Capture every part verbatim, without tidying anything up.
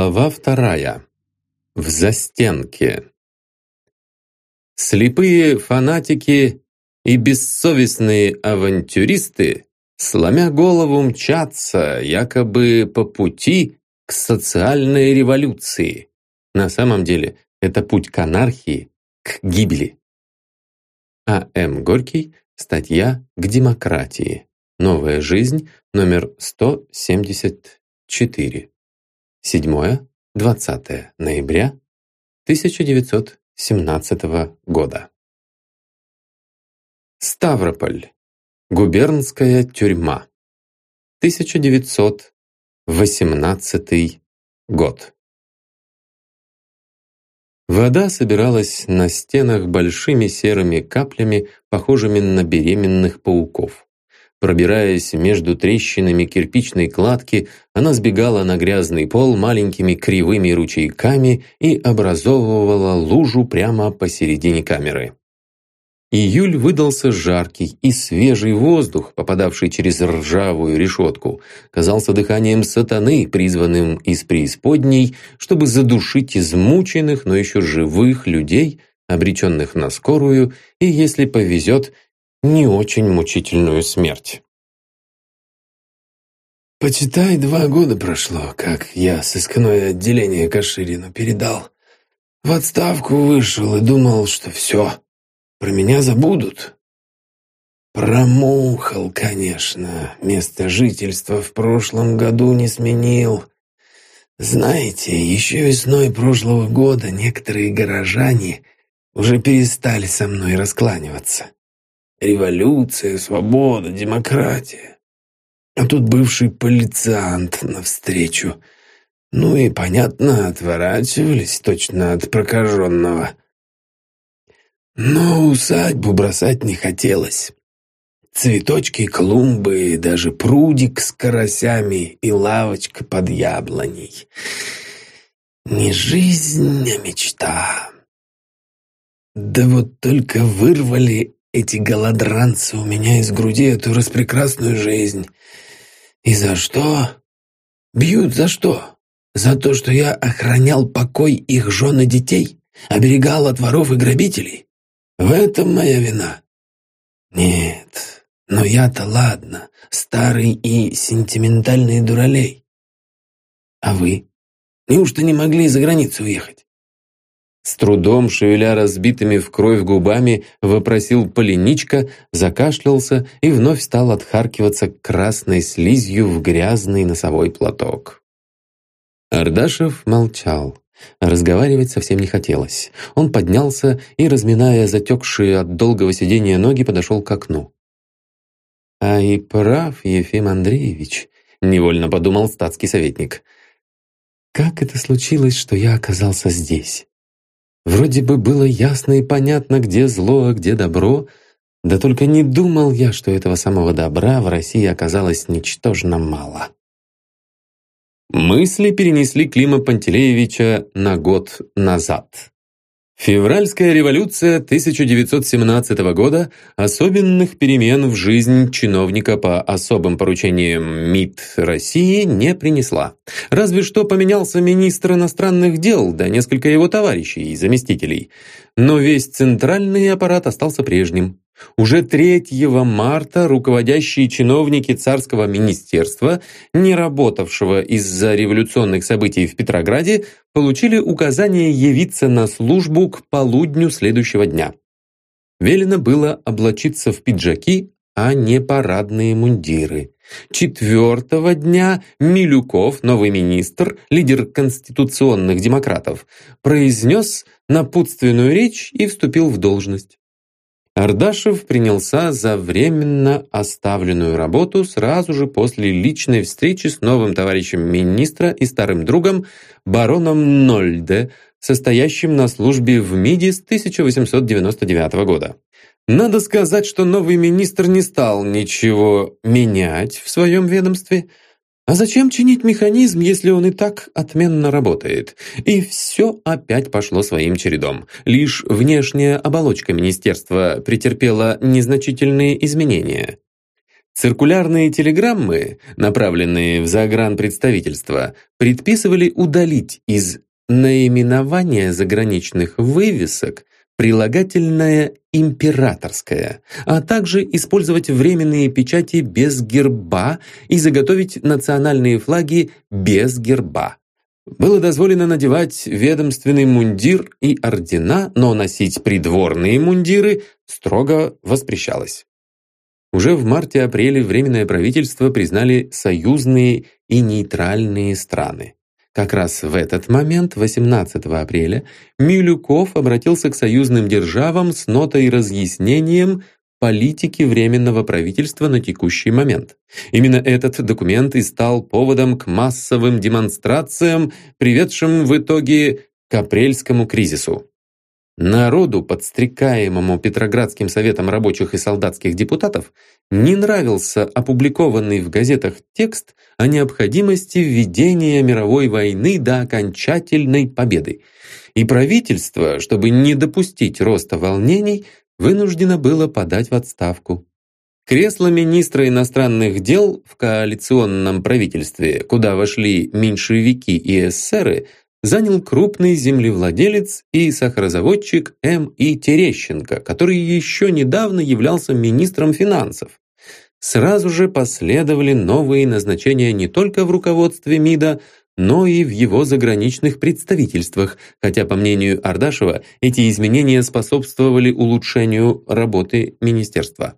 Глава вторая. В застенке. Слепые фанатики и бессовестные авантюристы, сломя голову, мчатся якобы по пути к социальной революции. На самом деле это путь к анархии, к гибели. А М. Горький. Статья «К демократии. Новая жизнь», номер сто семьдесят четыре. седьмое-двадцатое ноября тысяча девятьсот семнадцатого года. Ставрополь. Губернская тюрьма. тысяча девятьсот восемнадцатый год. Вода собиралась на стенах большими серыми каплями, похожими на беременных пауков. Пробираясь между трещинами кирпичной кладки, она сбегала на грязный пол маленькими кривыми ручейками и образовывала лужу прямо посередине камеры. Июль выдался жаркий, и свежий воздух, попадавший через ржавую решетку, казался дыханием сатаны, призванным из преисподней, чтобы задушить измученных, но еще живых людей, обреченных на скорую и, если повезет, не очень мучительную смерть. Почитай, два года прошло, как я сыскное отделение Каширину передал. В отставку вышел и думал, что все, про меня забудут. Промухал, конечно, место жительства в прошлом году не сменил. Знаете, еще весной прошлого года некоторые горожане уже перестали со мной раскланиваться. Революция, свобода, демократия. А тут бывший полициант навстречу. Ну и, понятно, отворачивались точно от прокаженного. Но усадьбу бросать не хотелось. Цветочки, клумбы, даже прудик с карасями и лавочка под яблоней. Не жизнь, а мечта. Да вот только вырвали эти голодранцы у меня из груди эту распрекрасную жизнь. И за что? Бьют за что? За то, что я охранял покой их жен и детей? Оберегал от воров и грабителей? В этом моя вина? Нет, но я-то ладно, старый и сентиментальный дуралей. А вы? Неужто не могли за границу уехать? С трудом, шевеля разбитыми в кровь губами, вопросил Полиничка, закашлялся и вновь стал отхаркиваться красной слизью в грязный носовой платок. Ардашев молчал. Разговаривать совсем не хотелось. Он поднялся и, разминая затекшие от долгого сидения ноги, подошел к окну. «А и прав, Ефим Андреевич», — невольно подумал статский советник. «Как это случилось, что я оказался здесь? Вроде бы было ясно и понятно, где зло, а где добро, да только не думал я, что этого самого добра в России оказалось ничтожно мало». Мысли перенесли Клима Пантелеевича на год назад. Февральская революция тысяча девятьсот семнадцатого года особенных перемен в жизнь чиновника по особым поручениям МИД России не принесла. Разве что поменялся министр иностранных дел, да несколько его товарищей и заместителей. Но весь центральный аппарат остался прежним. Уже третьего марта руководящие чиновники царского министерства, не работавшего из-за революционных событий в Петрограде, получили указание явиться на службу к полудню следующего дня. Велено было облачиться в пиджаки, а не парадные мундиры. Четвертого дня Милюков, новый министр, лидер конституционных демократов, произнес напутственную речь и вступил в должность. Ардашев принялся за временно оставленную работу сразу же после личной встречи с новым товарищем министра и старым другом бароном Нольде, состоящим на службе в МИДе с тысяча восемьсот девяносто девятого года. Надо сказать, что новый министр не стал ничего менять в своем ведомстве. А зачем чинить механизм, если он и так отменно работает? И все опять пошло своим чередом. Лишь внешняя оболочка министерства претерпела незначительные изменения. Циркулярные телеграммы, направленные в загранпредставительство, предписывали удалить из наименования заграничных вывесок прилагательное «императорское», а также использовать временные печати без герба и заготовить национальные флаги без герба. Было дозволено надевать ведомственный мундир и ордена, но носить придворные мундиры строго воспрещалось. Уже в марте-апреле Временное правительство признали союзные и нейтральные страны. Как раз в этот момент, восемнадцатого апреля, Милюков обратился к союзным державам с нотой разъяснением политики Временного правительства на текущий момент. Именно этот документ и стал поводом к массовым демонстрациям, приведшим в итоге к апрельскому кризису. Народу, подстрекаемому Петроградским советом рабочих и солдатских депутатов, не нравился опубликованный в газетах текст о необходимости введения мировой войны до окончательной победы. И правительство, чтобы не допустить роста волнений, вынуждено было подать в отставку. Кресло министра иностранных дел в коалиционном правительстве, куда вошли меньшевики и эсеры, занял крупный землевладелец и сахарозаводчик М И Терещенко, который еще недавно являлся министром финансов. Сразу же последовали новые назначения не только в руководстве МИДа, но и в его заграничных представительствах, хотя, по мнению Ардашева, эти изменения способствовали улучшению работы министерства.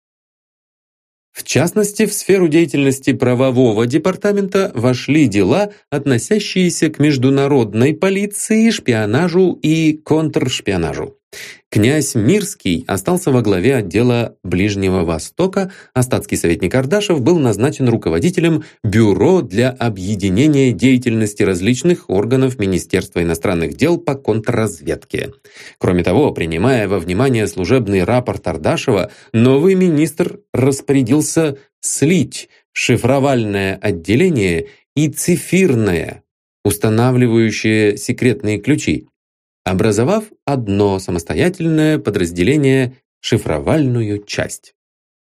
В частности, в сферу деятельности правового департамента вошли дела, относящиеся к международной полиции, шпионажу и контршпионажу. Князь Мирский остался во главе отдела Ближнего Востока, а статский советник Ардашев был назначен руководителем Бюро для объединения деятельности различных органов Министерства иностранных дел по контрразведке. Кроме того, принимая во внимание служебный рапорт Ардашева, новый министр распорядился слить шифровальное отделение и цифирное, устанавливающее секретные ключи, образовав одно самостоятельное подразделение – шифровальную часть.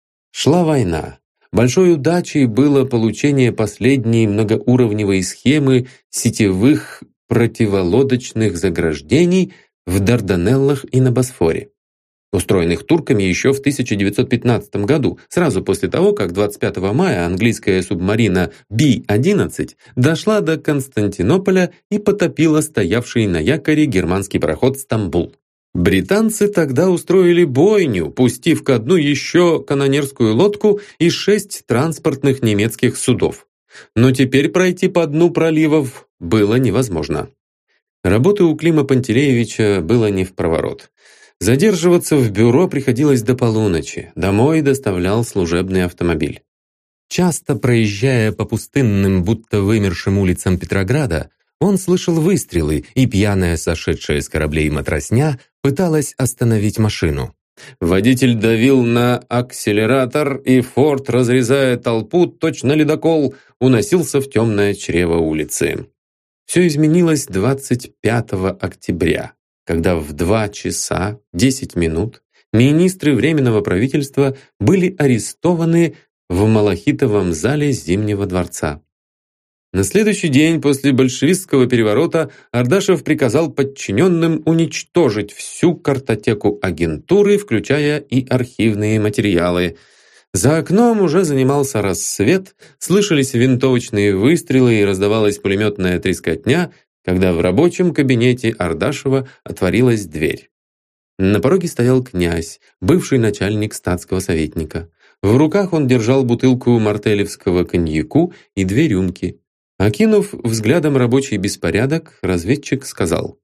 Шла война. Большой удачей было получение последней многоуровневой схемы сетевых противолодочных заграждений в Дарданеллах и на Босфоре, устроенных турками еще в тысяча девятьсот пятнадцатом году, сразу после того, как двадцать пятого мая английская субмарина Би одиннадцать дошла до Константинополя и потопила стоявший на якоре германский пароход «Стамбул». Британцы тогда устроили бойню, пустив ко дну еще канонерскую лодку и шесть транспортных немецких судов. Но теперь пройти по дну проливов было невозможно. Работы у Клима Пантелеевича было не впроворот. Задерживаться в бюро приходилось до полуночи, домой доставлял служебный автомобиль. Часто проезжая по пустынным, будто вымершим улицам Петрограда, он слышал выстрелы, и пьяная, сошедшая с кораблей матросня, пыталась остановить машину. Водитель давил на акселератор, и форт, разрезая толпу, точно ледокол, уносился в темное чрево улицы. Все изменилось двадцать пятого октября. Когда в два часа десять минут министры Временного правительства были арестованы в Малахитовом зале Зимнего дворца. На следующий день после большевистского переворота Ардашев приказал подчиненным уничтожить всю картотеку агентуры, включая и архивные материалы. За окном уже занимался рассвет, слышались винтовочные выстрелы и раздавалась пулеметная трескотня, когда в рабочем кабинете Ардашева отворилась дверь. На пороге стоял князь, бывший начальник статского советника. В руках он держал бутылку мартелевского коньяку и две рюмки. Окинув взглядом рабочий беспорядок, разведчик сказал: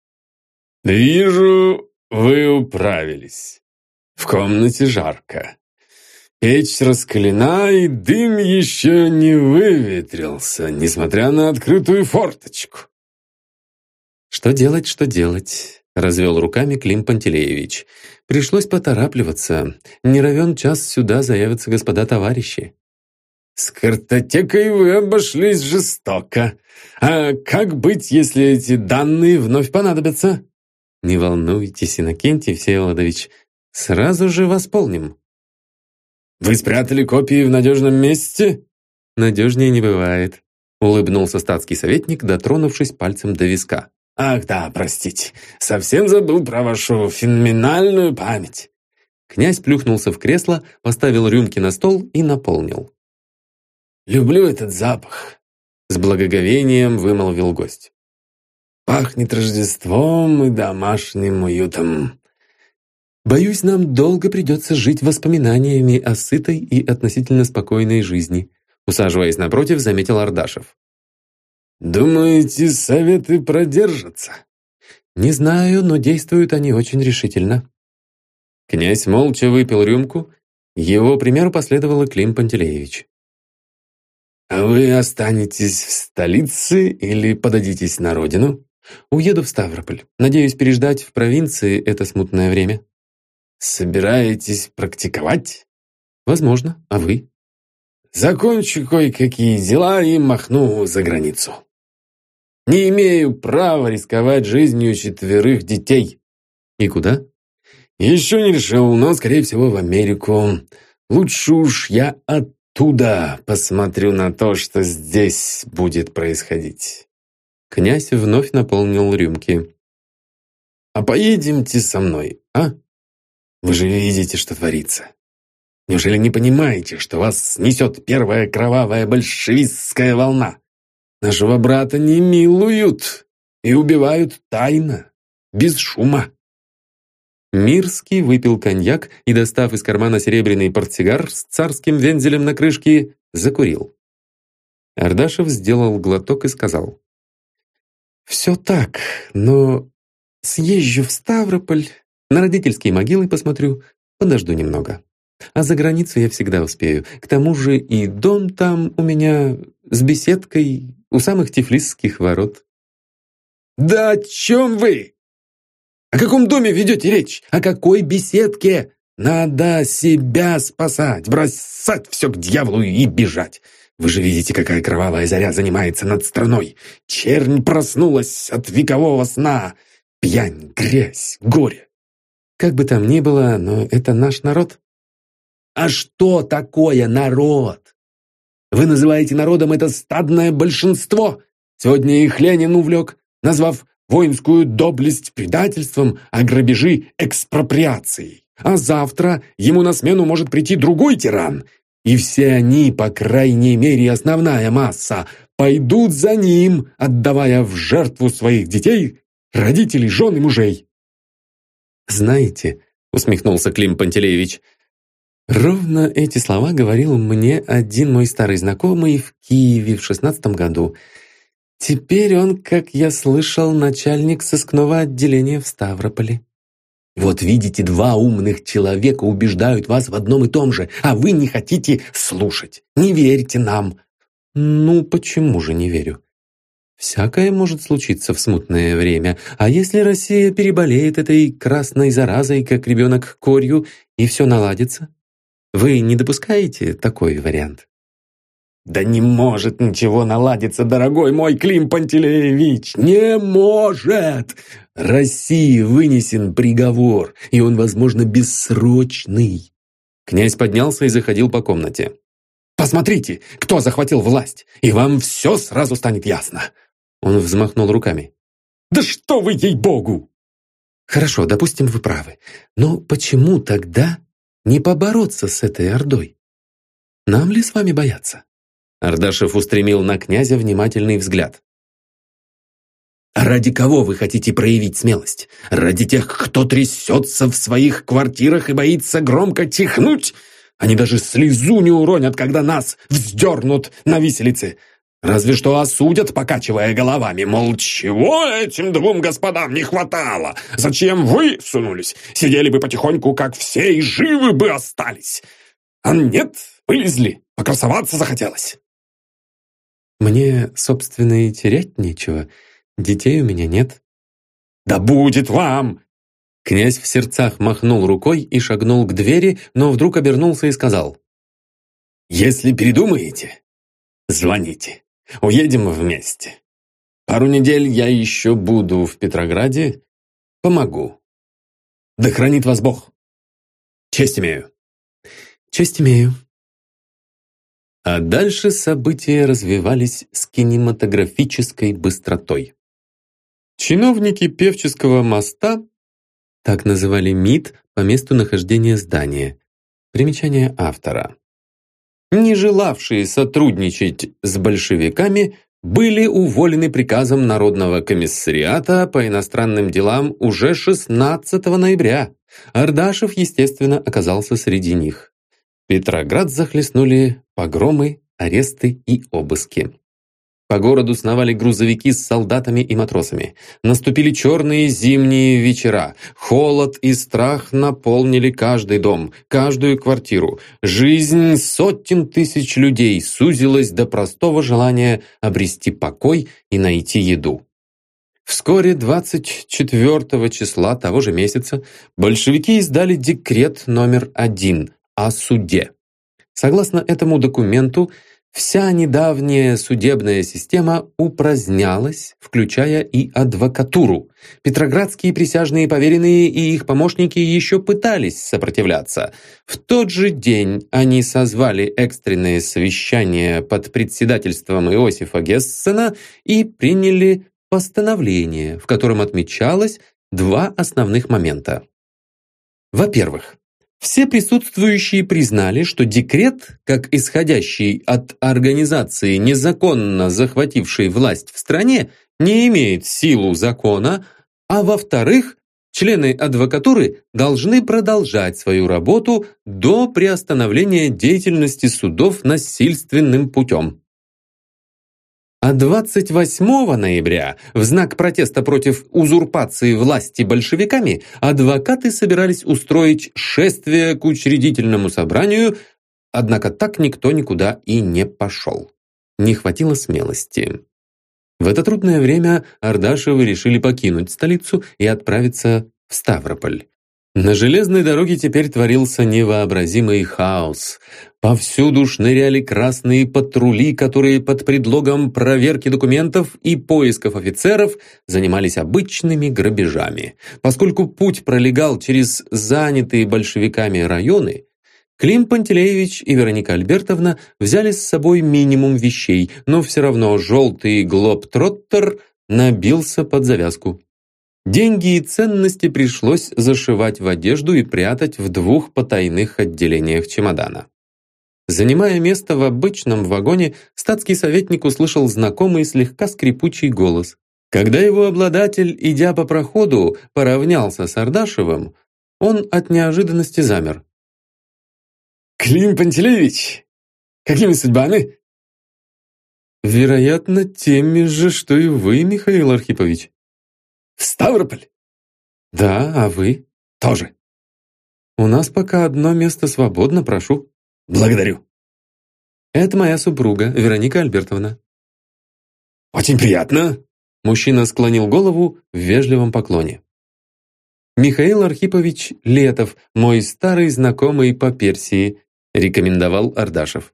«Вижу, вы управились. В комнате жарко. Печь раскалена, и дым еще не выветрился, несмотря на открытую форточку». «Что делать, что делать?» — развел руками Клим Пантелеевич. «Пришлось поторапливаться. Не равен час сюда заявятся господа товарищи». «С картотекой вы обошлись жестоко. А как быть, если эти данные вновь понадобятся?» «Не волнуйтесь, Иннокентий Всеволодович, сразу же восполним». Вы спрятали копии в надежном месте?» «Надежнее не бывает», — улыбнулся статский советник, дотронувшись пальцем до виска. «Ах да, простите, совсем забыл про вашу феноменальную память». Князь плюхнулся в кресло, поставил рюмки на стол и наполнил. «Люблю этот запах», — с благоговением вымолвил гость. «Пахнет Рождеством и домашним уютом». «Боюсь, нам долго придется жить воспоминаниями о сытой и относительно спокойной жизни», усаживаясь напротив, заметил Ардашев. «Думаете, советы продержатся?» «Не знаю, но действуют они очень решительно». Князь молча выпил рюмку, его примеру последовал и Клим Пантелеевич. «А вы останетесь в столице или подадитесь на родину?» «Уеду в Ставрополь. Надеюсь переждать в провинции это смутное время». «Собираетесь практиковать?» «Возможно. А вы?» «Закончу кое-какие дела и махну за границу. Не имею права рисковать жизнью четверых детей». «И куда?» «Еще не решил, но, скорее всего, в Америку. Лучше уж я оттуда посмотрю на то, что здесь будет происходить». Князь вновь наполнил рюмки. «А поедемте со мной, а? Вы же видите, что творится. Неужели не понимаете, что вас снесет первая кровавая большевистская волна? Нашего брата не милуют и убивают тайно, без шума». Мирский выпил коньяк и, достав из кармана серебряный портсигар с царским вензелем на крышке, закурил. Ардашев сделал глоток и сказал: «Все так, но съезжу в Ставрополь, на родительские могилы посмотрю, подожду немного. А за границу я всегда успею. К тому же и дом там у меня с беседкой у самых Тифлисских ворот». «Да о чем вы? О каком доме ведете речь? О какой беседке? Надо себя спасать, бросать все к дьяволу и бежать. Вы же видите, какая кровавая заря занимается над страной. Чернь проснулась от векового сна. Пьянь, грязь, горе». «Как бы там ни было, но это наш народ». «А что такое народ? Вы называете народом это стадное большинство. Сегодня их Ленин увлек, назвав воинскую доблесть предательством, а грабежи экспроприацией. А завтра ему на смену может прийти другой тиран. И все они, по крайней мере основная масса, пойдут за ним, отдавая в жертву своих детей, родителей, жен и мужей». «Знаете, — усмехнулся Клим Пантелеевич, — ровно эти слова говорил мне один мой старый знакомый в Киеве в шестнадцатом году. Теперь он, как я слышал, начальник сыскного отделения в Ставрополе». «Вот видите, два умных человека убеждают вас в одном и том же, а вы не хотите слушать. Не верьте нам». «Ну, почему же не верю? Всякое может случиться в смутное время. А если Россия переболеет этой красной заразой, как ребенок корью, и все наладится? Вы не допускаете такой вариант?» «Да не может ничего наладиться, дорогой мой Клим Пантелеевич! Не может! России вынесен приговор, и он, возможно, бессрочный». Князь поднялся и заходил по комнате. «Посмотрите, кто захватил власть, и вам все сразу станет ясно». Он взмахнул руками. «Да что вы, ей-богу!» «Хорошо, допустим, вы правы. Но почему тогда не побороться с этой ордой? Нам ли с вами бояться?» Ардашев устремил на князя внимательный взгляд. «А ради кого вы хотите проявить смелость? Ради тех, кто трясется в своих квартирах и боится громко чихнуть? Они даже слезу не уронят, когда нас вздернут на виселице. Разве что осудят, покачивая головами, мол, чего этим двум господам не хватало? Зачем вы сунулись? Сидели бы потихоньку, как все, и живы бы остались. А нет, вылезли, покрасоваться захотелось». «Мне, собственно, и терять нечего. Детей у меня нет». «Да будет вам!» Князь в сердцах махнул рукой и шагнул к двери, но вдруг обернулся и сказал: «Если передумаете, звоните. Уедем вместе. Пару недель я еще буду в Петрограде. Помогу. Да хранит вас Бог. Честь имею». Честь имею». А дальше события развивались с кинематографической быстротой. Чиновники Певческого моста, так называли МИД по месту нахождения здания, примечание автора, не желавшие сотрудничать с большевиками, были уволены приказом Народного комиссариата по иностранным делам уже шестнадцатого ноября. Ардашев, естественно, оказался среди них. Петроград захлестнули погромы, аресты и обыски. По городу сновали грузовики с солдатами и матросами. Наступили черные зимние вечера. Холод и страх наполнили каждый дом, каждую квартиру. Жизнь сотен тысяч людей сузилась до простого желания обрести покой и найти еду. Вскоре, двадцать четвёртого числа того же месяца, большевики издали декрет номер один о суде. Согласно этому документу, вся недавняя судебная система упразднялась, включая и адвокатуру. Петроградские присяжные поверенные и их помощники еще пытались сопротивляться. В тот же день они созвали экстренное совещание под председательством Иосифа Гессена и приняли постановление, в котором отмечалось два основных момента. Во-первых, все присутствующие признали, что декрет, как исходящий от организации, незаконно захватившей власть в стране, не имеет силу закона, а во-вторых, члены адвокатуры должны продолжать свою работу до приостановления деятельности судов насильственным путем. А двадцать восьмого ноября, в знак протеста против узурпации власти большевиками, адвокаты собирались устроить шествие к учредительному собранию, однако так никто никуда и не пошел. Не хватило смелости. В это трудное время Ардашевы решили покинуть столицу и отправиться в Ставрополь. На железной дороге теперь творился невообразимый хаос. Повсюду шныряли красные патрули, которые под предлогом проверки документов и поисков офицеров занимались обычными грабежами. Поскольку путь пролегал через занятые большевиками районы, Клим Пантелеевич и Вероника Альбертовна взяли с собой минимум вещей, но все равно желтый глобтроттер набился под завязку. Деньги и ценности пришлось зашивать в одежду и прятать в двух потайных отделениях чемодана. Занимая место в обычном вагоне, статский советник услышал знакомый слегка скрипучий голос. Когда его обладатель, идя по проходу, поравнялся с Ардашевым, он от неожиданности замер. «Клим Пантелеевич, какими судьбами?» «Вероятно, теми же, что и вы, Михаил Архипович». «В Ставрополь?» «Да, а вы?» «Тоже». «У нас пока одно место свободно, прошу». «Благодарю». «Это моя супруга, Вероника Альбертовна». «Очень приятно». Мужчина склонил голову в вежливом поклоне. «Михаил Архипович Летов, мой старый знакомый по Персии», рекомендовал Ардашев.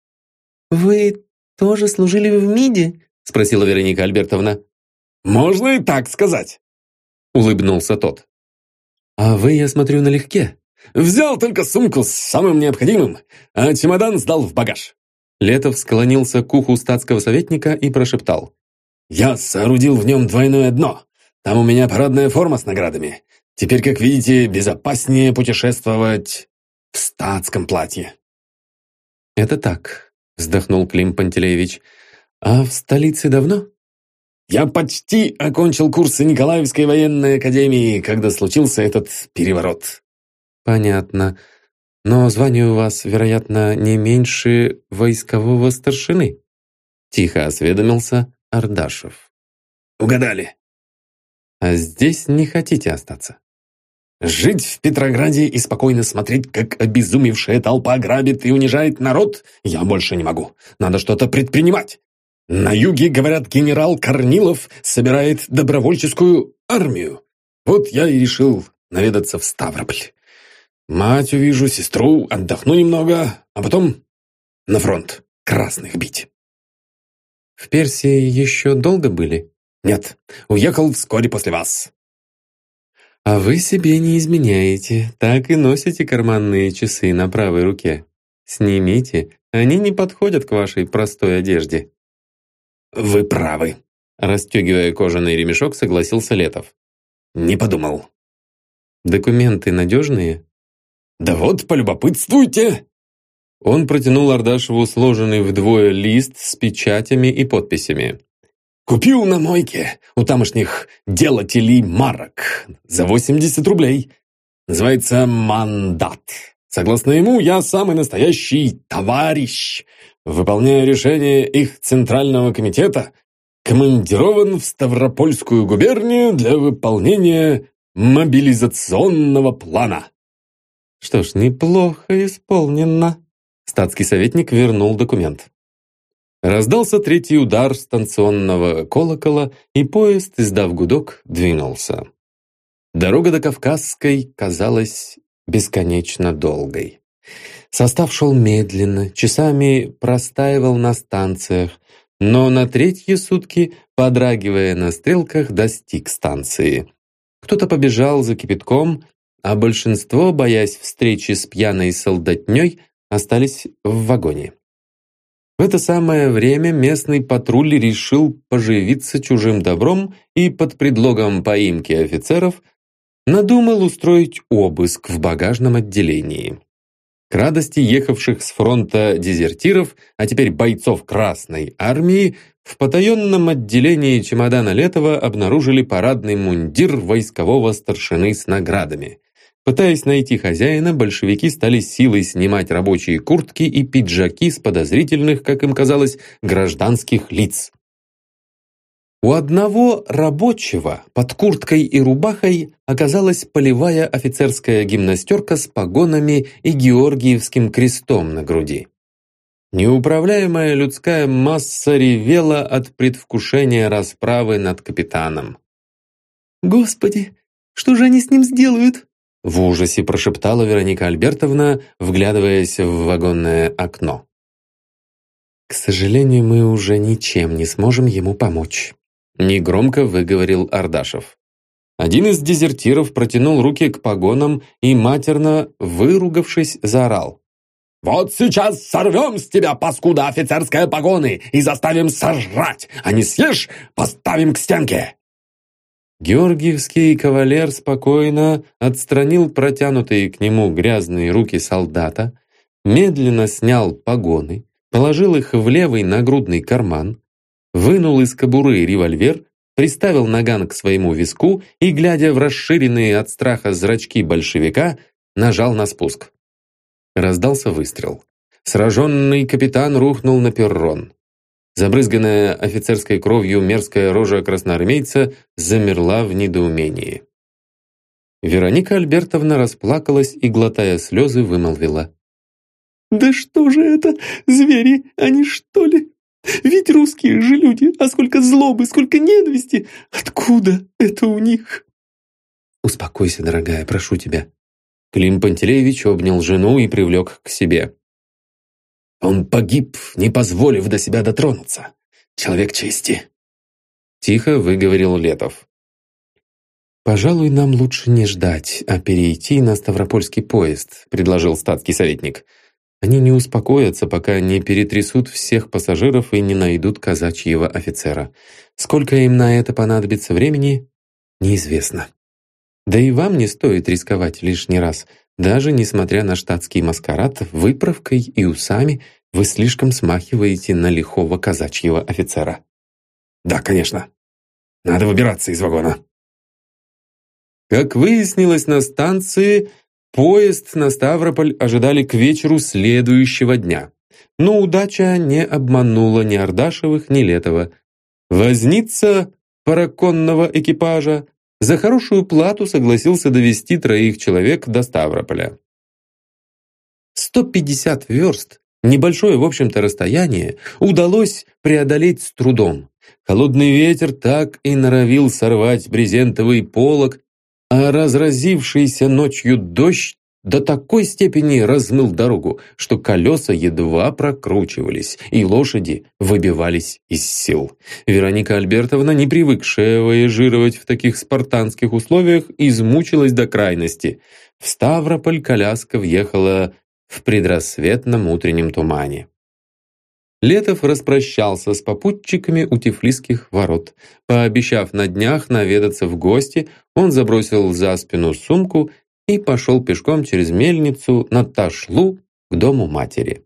«Вы тоже служили в МИДе?» спросила Вероника Альбертовна. «Можно и так сказать», — улыбнулся тот. «А вы, я смотрю, налегке». «Взял только сумку с самым необходимым, а чемодан сдал в багаж». Летов склонился к уху статского советника и прошептал. «Я соорудил в нем двойное дно. Там у меня парадная форма с наградами. Теперь, как видите, безопаснее путешествовать в статском платье». «Это так», — вздохнул Клим Пантелеевич. «А в столице давно?» «Я почти окончил курсы Николаевской военной академии, когда случился этот переворот». «Понятно. Но звание у вас, вероятно, не меньше войскового старшины?» Тихо осведомился Ардашев. «Угадали». «А здесь не хотите остаться?» «Жить в Петрограде и спокойно смотреть, как обезумевшая толпа грабит и унижает народ, я больше не могу. Надо что-то предпринимать. На юге, говорят, генерал Корнилов собирает добровольческую армию. Вот я и решил наведаться в Ставрополь. Мать увижу, сестру, отдохну немного, а потом на фронт красных бить». «В Персии еще долго были?» «Нет, уехал вскоре после вас». «А вы себе не изменяете, так и носите карманные часы на правой руке». Снимите, они не подходят к вашей простой одежде». «Вы правы», — расстегивая кожаный ремешок, согласился Летов. «Не подумал». «Документы надежные?» «Да вот, полюбопытствуйте!» Он протянул Ардашеву сложенный вдвое лист с печатями и подписями. «Купил на мойке у тамошних делателей марок за восемьдесят рублей. Называется «Мандат». Согласно ему, я самый настоящий товарищ. Выполняя решение их Центрального комитета, командирован в Ставропольскую губернию для выполнения мобилизационного плана». «Что ж, неплохо исполнено». Статский советник вернул документ. Раздался третий удар станционного колокола, и поезд, издав гудок, двинулся. Дорога до Кавказской казалась бесконечно долгой. Состав шел медленно, часами простаивал на станциях, но на третьи сутки, подрагивая на стрелках, достиг станции. Кто-то побежал за кипятком, а большинство, боясь встречи с пьяной солдатней, остались в вагоне. В это самое время местный патруль решил поживиться чужим добром и под предлогом поимки офицеров надумал устроить обыск в багажном отделении. К радости ехавших с фронта дезертиров, а теперь бойцов Красной армии, в потаенном отделении чемодана Летова обнаружили парадный мундир войскового старшины с наградами. Пытаясь найти хозяина, большевики стали силой снимать рабочие куртки и пиджаки с подозрительных, как им казалось, гражданских лиц. У одного рабочего под курткой и рубахой оказалась полевая офицерская гимнастерка с погонами и георгиевским крестом на груди. Неуправляемая людская масса ревела от предвкушения расправы над капитаном. «Господи, что же они с ним сделают?» В ужасе прошептала Вероника Альбертовна, вглядываясь в вагонное окно. «К сожалению, мы уже ничем не сможем ему помочь», — негромко выговорил Ардашев. Один из дезертиров протянул руки к погонам и, матерно выругавшись, заорал. «Вот сейчас сорвем с тебя, паскуда, офицерские погоны и заставим сожрать, а не съешь, поставим к стенке!» Георгиевский кавалер спокойно отстранил протянутые к нему грязные руки солдата, медленно снял погоны, положил их в левый нагрудный карман, вынул из кобуры револьвер, приставил наган к своему виску и, глядя в расширенные от страха зрачки большевика, нажал на спуск. Раздался выстрел. Сраженный капитан рухнул на перрон. Забрызганная офицерской кровью мерзкая рожа красноармейца замерла в недоумении. Вероника Альбертовна расплакалась и, глотая слезы, вымолвила. «Да что же это, звери, они что ли? Ведь русские же люди, а сколько злобы, сколько ненависти! Откуда это у них?» «Успокойся, дорогая, прошу тебя». Клим Пантелеевич обнял жену и привлек к себе. «Он погиб, не позволив до себя дотронуться. Человек чести», — тихо выговорил Летов. «Пожалуй, нам лучше не ждать, а перейти на Ставропольский поезд», — предложил статский советник. «Они не успокоятся, пока не перетрясут всех пассажиров и не найдут казачьего офицера. Сколько им на это понадобится времени, неизвестно. Да и вам не стоит рисковать лишний раз. Даже несмотря на штатский маскарад, выправкой и усами вы слишком смахиваете на лихого казачьего офицера». «Да, конечно. Надо выбираться из вагона». Как выяснилось на станции, поезд на Ставрополь ожидали к вечеру следующего дня. Но удача не обманула ни Ардашевых, ни Летова. Возница параконного экипажа за хорошую плату согласился довести троих человек до Ставрополя. сто пятьдесят верст, небольшое, в общем-то, расстояние, удалось преодолеть с трудом. Холодный ветер так и норовил сорвать брезентовый полог, а разразившийся ночью дождь до такой степени размыл дорогу, что колеса едва прокручивались, и лошади выбивались из сил. Вероника Альбертовна, не привыкшая вояжировать в таких спартанских условиях, измучилась до крайности. В Ставрополь коляска въехала в предрассветном утреннем тумане. Летов распрощался с попутчиками у Тифлисских ворот. Пообещав на днях наведаться в гости, он забросил за спину сумку и пошел пешком через мельницу на Ташлу к дому матери.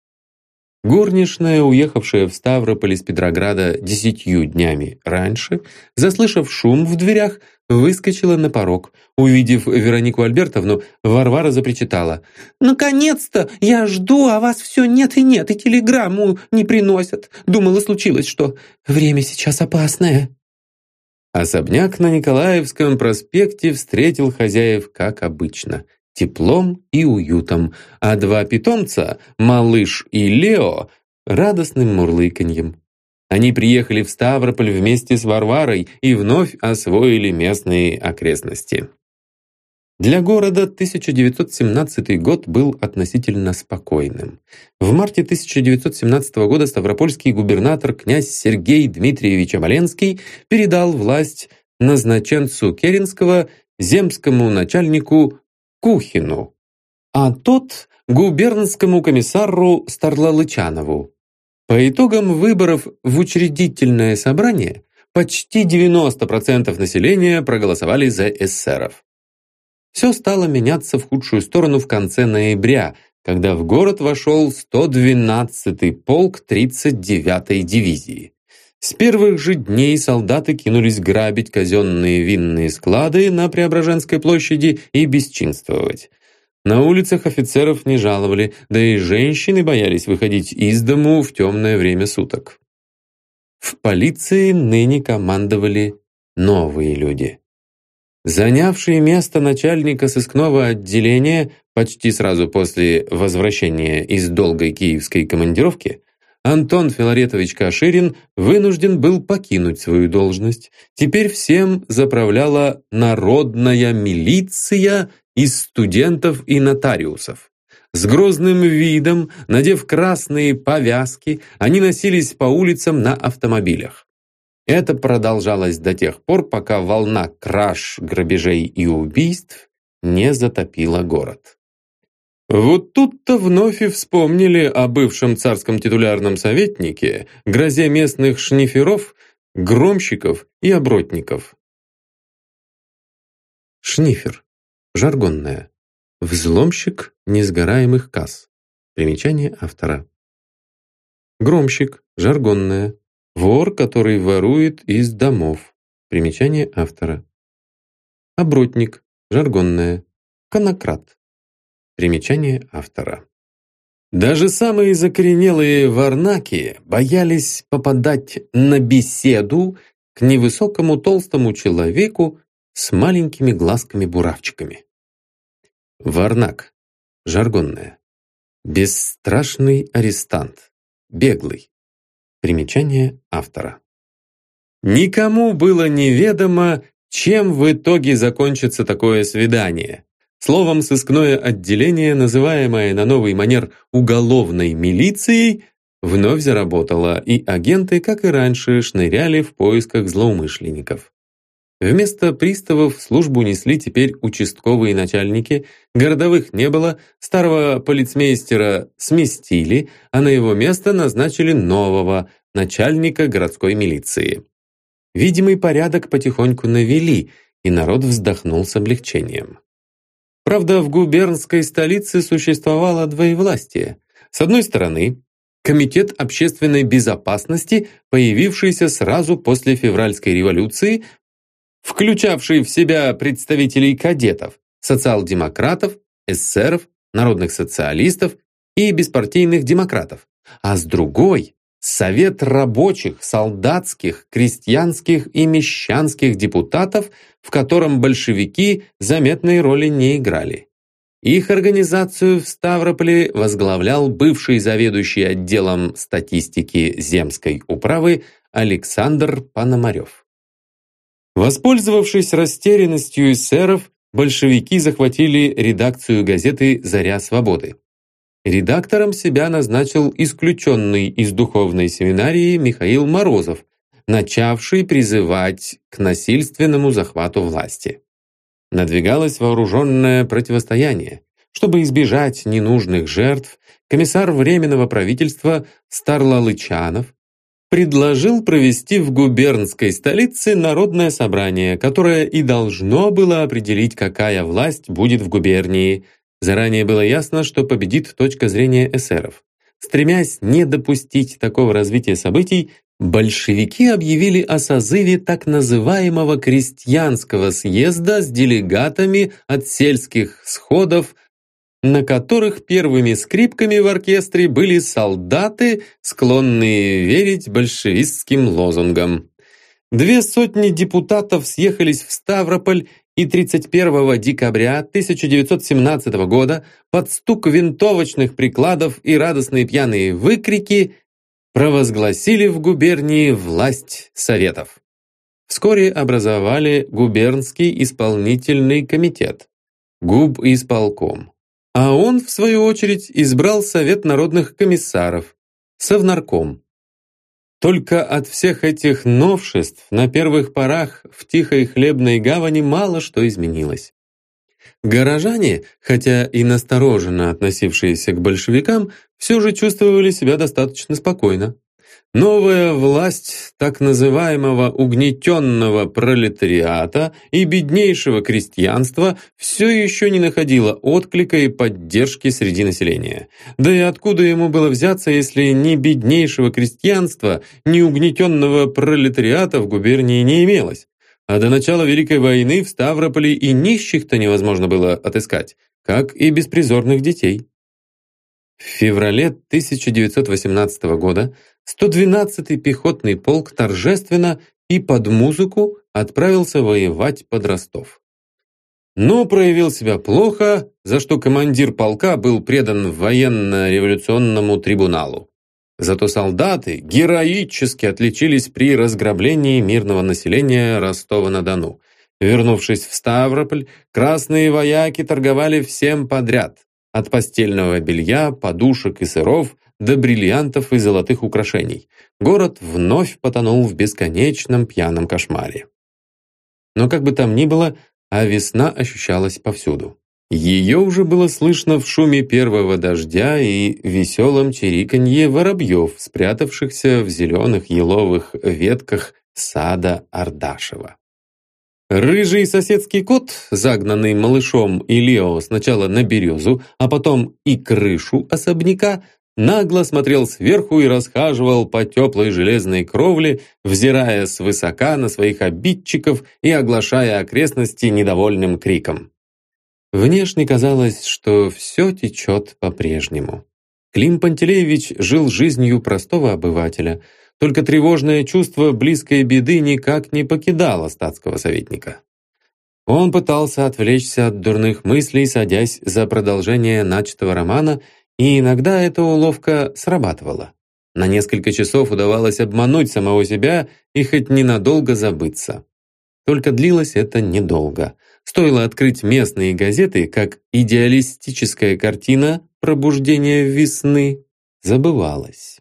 Горничная, уехавшая в Ставрополь из Петрограда десятью днями раньше, заслышав шум в дверях, выскочила на порог. Увидев Веронику Альбертовну, Варвара запричитала: «Наконец-то! Я жду, а вас все нет и нет, и телеграмму не приносят. Думала, случилось что. Время сейчас опасное». Особняк на Николаевском проспекте встретил хозяев, как обычно, теплом и уютом, а два питомца, малыш и Лео, радостным мурлыканьем. Они приехали в Ставрополь вместе с Варварой и вновь освоили местные окрестности. Для города тысяча девятьсот семнадцатый год был относительно спокойным. В марте тысяча девятьсот семнадцатого года ставропольский губернатор князь Сергей Дмитриевич Оболенский передал власть назначенцу Керенского, земскому начальнику Кухину, а тот – губернскому комиссару Старлалычанову. По итогам выборов в учредительное собрание почти девяносто процентов населения проголосовали за эсеров. Все стало меняться в худшую сторону в конце ноября, когда в город вошел сто двенадцатый полк тридцать девятой дивизии. С первых же дней солдаты кинулись грабить казенные винные склады на Преображенской площади и бесчинствовать. На улицах офицеров не жаловали, да и женщины боялись выходить из дому в темное время суток. В полиции ныне командовали новые люди. Занявший место начальника сыскного отделения почти сразу после возвращения из долгой киевской командировки, Антон Филаретович Каширин вынужден был покинуть свою должность. Теперь всем заправляла народная милиция из студентов и нотариусов. С грозным видом, надев красные повязки, они носились по улицам на автомобилях. Это продолжалось до тех пор, пока волна краж, грабежей и убийств не затопила город. Вот тут-то вновь и вспомнили о бывшем царском титулярном советнике, грозе местных шниферов, громщиков и обротников. Шнифер. Жаргонное. Взломщик несгораемых касс. Примечание автора. Громщик. Жаргонное. Вор, который ворует из домов. Примечание автора. Обротник. Жаргонное. Конократ. Примечание автора. Даже самые закоренелые варнаки боялись попадать на беседу к невысокому толстому человеку с маленькими глазками-буравчиками. Варнак. Жаргонное. Бесстрашный арестант. Беглый. Примечание автора. Никому было неведомо, чем в итоге закончится такое свидание. Словом, сыскное отделение, называемое на новый манер уголовной милицией, вновь заработало, и агенты, как и раньше, шныряли в поисках злоумышленников. Вместо приставов службу несли теперь участковые начальники, городовых не было, старого полицмейстера сместили, а на его место назначили нового, начальника городской милиции. Видимый порядок потихоньку навели, и народ вздохнул с облегчением. Правда, в губернской столице существовало двоевластие. С одной стороны, Комитет общественной безопасности, появившийся сразу после февральской революции, включавший в себя представителей кадетов, социал-демократов, эсеров, народных социалистов и беспартийных демократов, а с другой – Совет рабочих, солдатских, крестьянских и мещанских депутатов, в котором большевики заметной роли не играли. Их организацию в Ставрополе возглавлял бывший заведующий отделом статистики земской управы Александр Пономарев. Воспользовавшись растерянностью эсеров, большевики захватили редакцию газеты «Заря свободы». Редактором себя назначил исключенный из духовной семинарии Михаил Морозов, начавший призывать к насильственному захвату власти. Надвигалось вооруженное противостояние. Чтобы избежать ненужных жертв, комиссар Временного правительства Старлалычанов предложил провести в губернской столице народное собрание, которое и должно было определить, какая власть будет в губернии. Заранее было ясно, что победит точка зрения эсеров. Стремясь не допустить такого развития событий, большевики объявили о созыве так называемого крестьянского съезда с делегатами от сельских сходов, на которых первыми скрипками в оркестре были солдаты, склонные верить большевистским лозунгам. Две сотни депутатов съехались в Ставрополь и тридцать первого декабря тысяча девятьсот семнадцатого года под стук винтовочных прикладов и радостные пьяные выкрики провозгласили в губернии власть советов. Вскоре образовали губернский исполнительный комитет, губисполком. А он, в свою очередь, избрал Совет народных комиссаров, Совнарком. Только от всех этих новшеств на первых порах в тихой хлебной гавани мало что изменилось. Горожане, хотя и настороженно относившиеся к большевикам, все же чувствовали себя достаточно спокойно. Новая власть так называемого угнетенного пролетариата и беднейшего крестьянства все еще не находила отклика и поддержки среди населения. Да и откуда ему было взяться, если ни беднейшего крестьянства, ни угнетенного пролетариата в губернии не имелось? А до начала Великой войны в Ставрополе и нищих-то невозможно было отыскать, как и беспризорных детей. В феврале тысяча девятьсот восемнадцатого года сто двенадцатый пехотный полк торжественно и под музыку отправился воевать под Ростов. Но проявил себя плохо, за что командир полка был предан военно-революционному трибуналу. Зато солдаты героически отличились при разграблении мирного населения Ростова-на-Дону. Вернувшись в Ставрополь, красные вояки торговали всем подряд, от постельного белья, подушек и сыров до бриллиантов и золотых украшений. Город вновь потонул в бесконечном пьяном кошмаре. Но как бы там ни было, а весна ощущалась повсюду. Ее уже было слышно в шуме первого дождя и веселом чириканье воробьев, спрятавшихся в зеленых еловых ветках сада Ардашева. Рыжий соседский кот, загнанный малышом и Лео сначала на березу, а потом и крышу особняка, нагло смотрел сверху и расхаживал по теплой железной кровле, взирая свысока на своих обидчиков и оглашая окрестности недовольным криком. Внешне казалось, что все течет по-прежнему. Клим Пантелеевич жил жизнью простого обывателя, только тревожное чувство близкой беды никак не покидало статского советника. Он пытался отвлечься от дурных мыслей, садясь за продолжение начатого романа, и иногда эта уловка срабатывала. На несколько часов удавалось обмануть самого себя и хоть ненадолго забыться. Только длилось это недолго. Стоило открыть местные газеты, как идеалистическая картина пробуждения весны забывалась.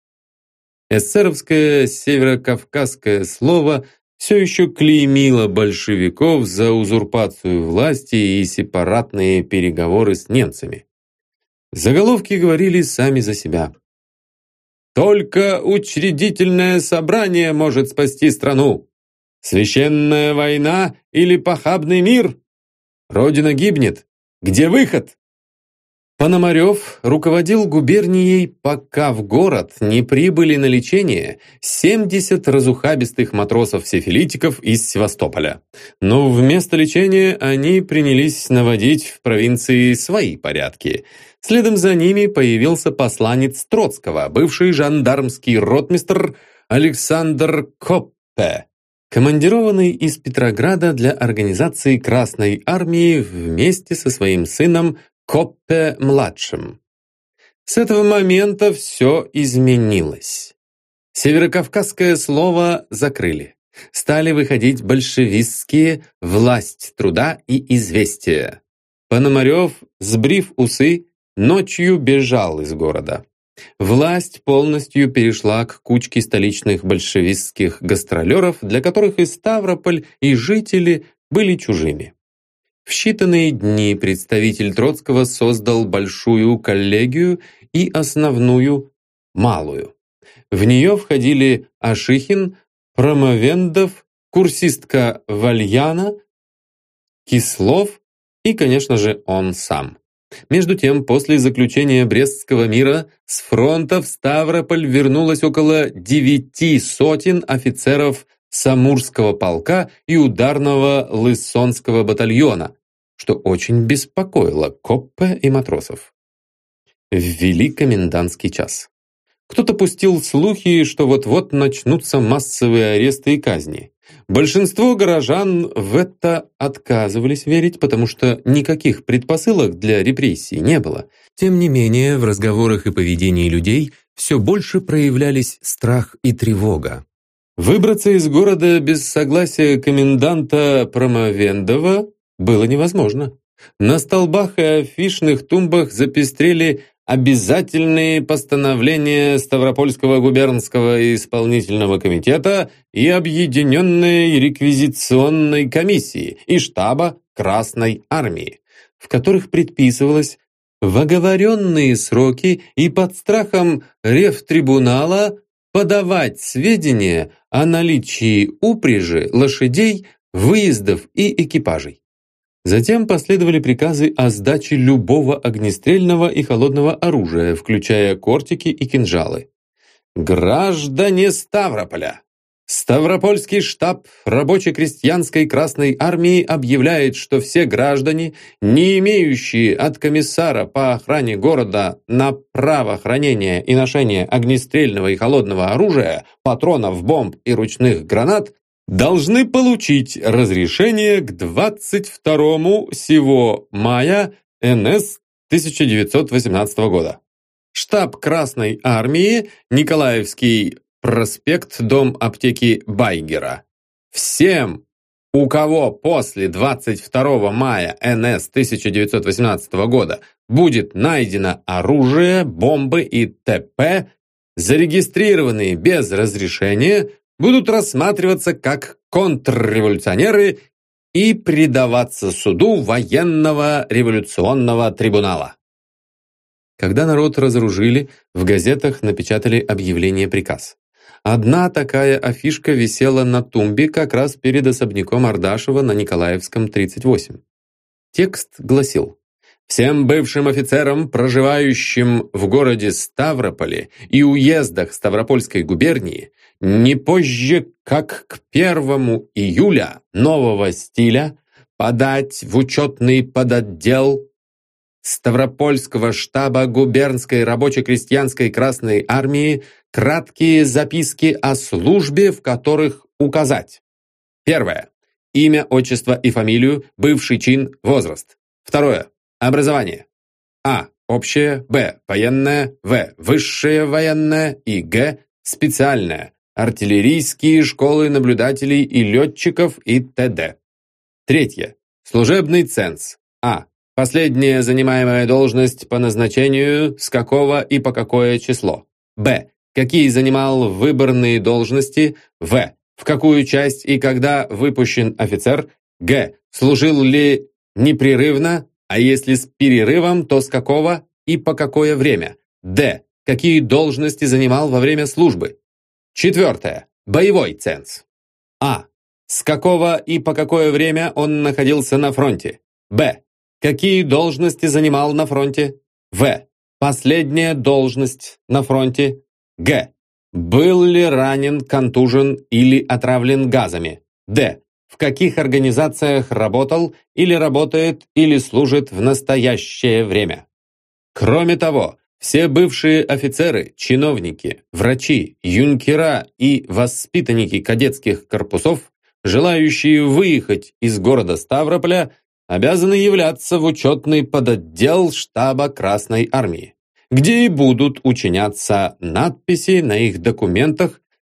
Эсеровское северокавказское слово все еще клеймило большевиков за узурпацию власти и сепаратные переговоры с немцами. Заголовки говорили сами за себя. «Только учредительное собрание может спасти страну! Священная война или похабный мир? Родина гибнет! Где выход?» Пономарев руководил губернией, пока в город не прибыли на лечение семьдесят разухабистых матросов-сифилитиков из Севастополя. Но вместо лечения они принялись наводить в провинции свои порядки. Следом за ними появился посланец Троцкого, бывший жандармский ротмистр Александр Коппе, командированный из Петрограда для организации Красной армии вместе со своим сыном Коппе-младшим. С этого момента все изменилось. Северокавказское слово закрыли. Стали выходить большевистские «Власть труда» и «Известия». Пономарев, сбрив усы, ночью бежал из города. Власть полностью перешла к кучке столичных большевистских гастролеров, для которых и Ставрополь, и жители были чужими. В считанные дни представитель Троцкого создал большую коллегию и основную малую. В нее входили Ашихин, Промовендов, курсистка Вальяна, Кислов и, конечно же, он сам. Между тем, после заключения Брестского мира с фронта в Ставрополь вернулось около девяти сотен офицеров Самурского полка и ударного Лысонского батальона, что очень беспокоило Коппе и матросов. Ввели комендантский час. Кто-то пустил слухи, что вот-вот начнутся массовые аресты и казни. Большинство горожан в это отказывались верить, потому что никаких предпосылок для репрессий не было. Тем не менее, в разговорах и поведении людей все больше проявлялись страх и тревога. Выбраться из города без согласия коменданта Промовендова было невозможно. На столбах и афишных тумбах запестрели обязательные постановления Ставропольского губернского исполнительного комитета и Объединенной реквизиционной комиссии и штаба Красной армии, в которых предписывалось в оговоренные сроки и под страхом ревтрибунала подавать сведения о наличии упряжи, лошадей, выездов и экипажей. Затем последовали приказы о сдаче любого огнестрельного и холодного оружия, включая кортики и кинжалы. Граждане Ставрополя! Ставропольский штаб рабоче-крестьянской Красной армии объявляет, что все граждане, не имеющие от комиссара по охране города на право хранения и ношения огнестрельного и холодного оружия, патронов, бомб и ручных гранат, должны получить разрешение к двадцать второму сего мая эн эс тысяча девятьсот восемнадцатого года. Штаб Красной армии, Николаевский проспект, дом аптеки Байгера. Всем, у кого после двадцать второго мая эн эс тысяча девятьсот восемнадцатого года будет найдено оружие, бомбы и т.п., зарегистрированные без разрешения, будут рассматриваться как контрреволюционеры и предаваться суду военного революционного трибунала. Когда народ разоружили, в газетах напечатали объявление-приказ. Одна такая афишка висела на тумбе как раз перед особняком Ардашева на Николаевском, тридцать восемь. Текст гласил: «Всем бывшим офицерам, проживающим в городе Ставрополе и уездах Ставропольской губернии, не позже, как к первому июля нового стиля, подать в учетный подотдел Ставропольского штаба губернской рабоче-крестьянской Красной армии краткие записки о службе, в которых указать. Первое. Имя, отчество и фамилию, бывший чин, возраст. Второе. Образование. А. Общее. Б. Военное. В. Высшее военное. И Г. Специальное. Артиллерийские школы наблюдателей и летчиков и т.д. Третье. Служебный ценз. А. Последняя занимаемая должность по назначению, с какого и по какое число. Б. Какие занимал выборные должности. В. В какую часть и когда выпущен офицер. Г. Служил ли непрерывно, а если с перерывом, то с какого и по какое время. Д. Какие должности занимал во время службы. Четвертое. Боевой ценз. А. С какого и по какое время он находился на фронте. Б. Какие должности занимал на фронте. В. Последняя должность на фронте. Г. Был ли ранен, контужен или отравлен газами. Д. В каких организациях работал или работает или служит в настоящее время. Кроме того, все бывшие офицеры, чиновники, врачи, юнкера и воспитанники кадетских корпусов, желающие выехать из города Ставрополя, обязаны являться в учетный подотдел штаба Красной армии, где и будут учиняться надписи на их документах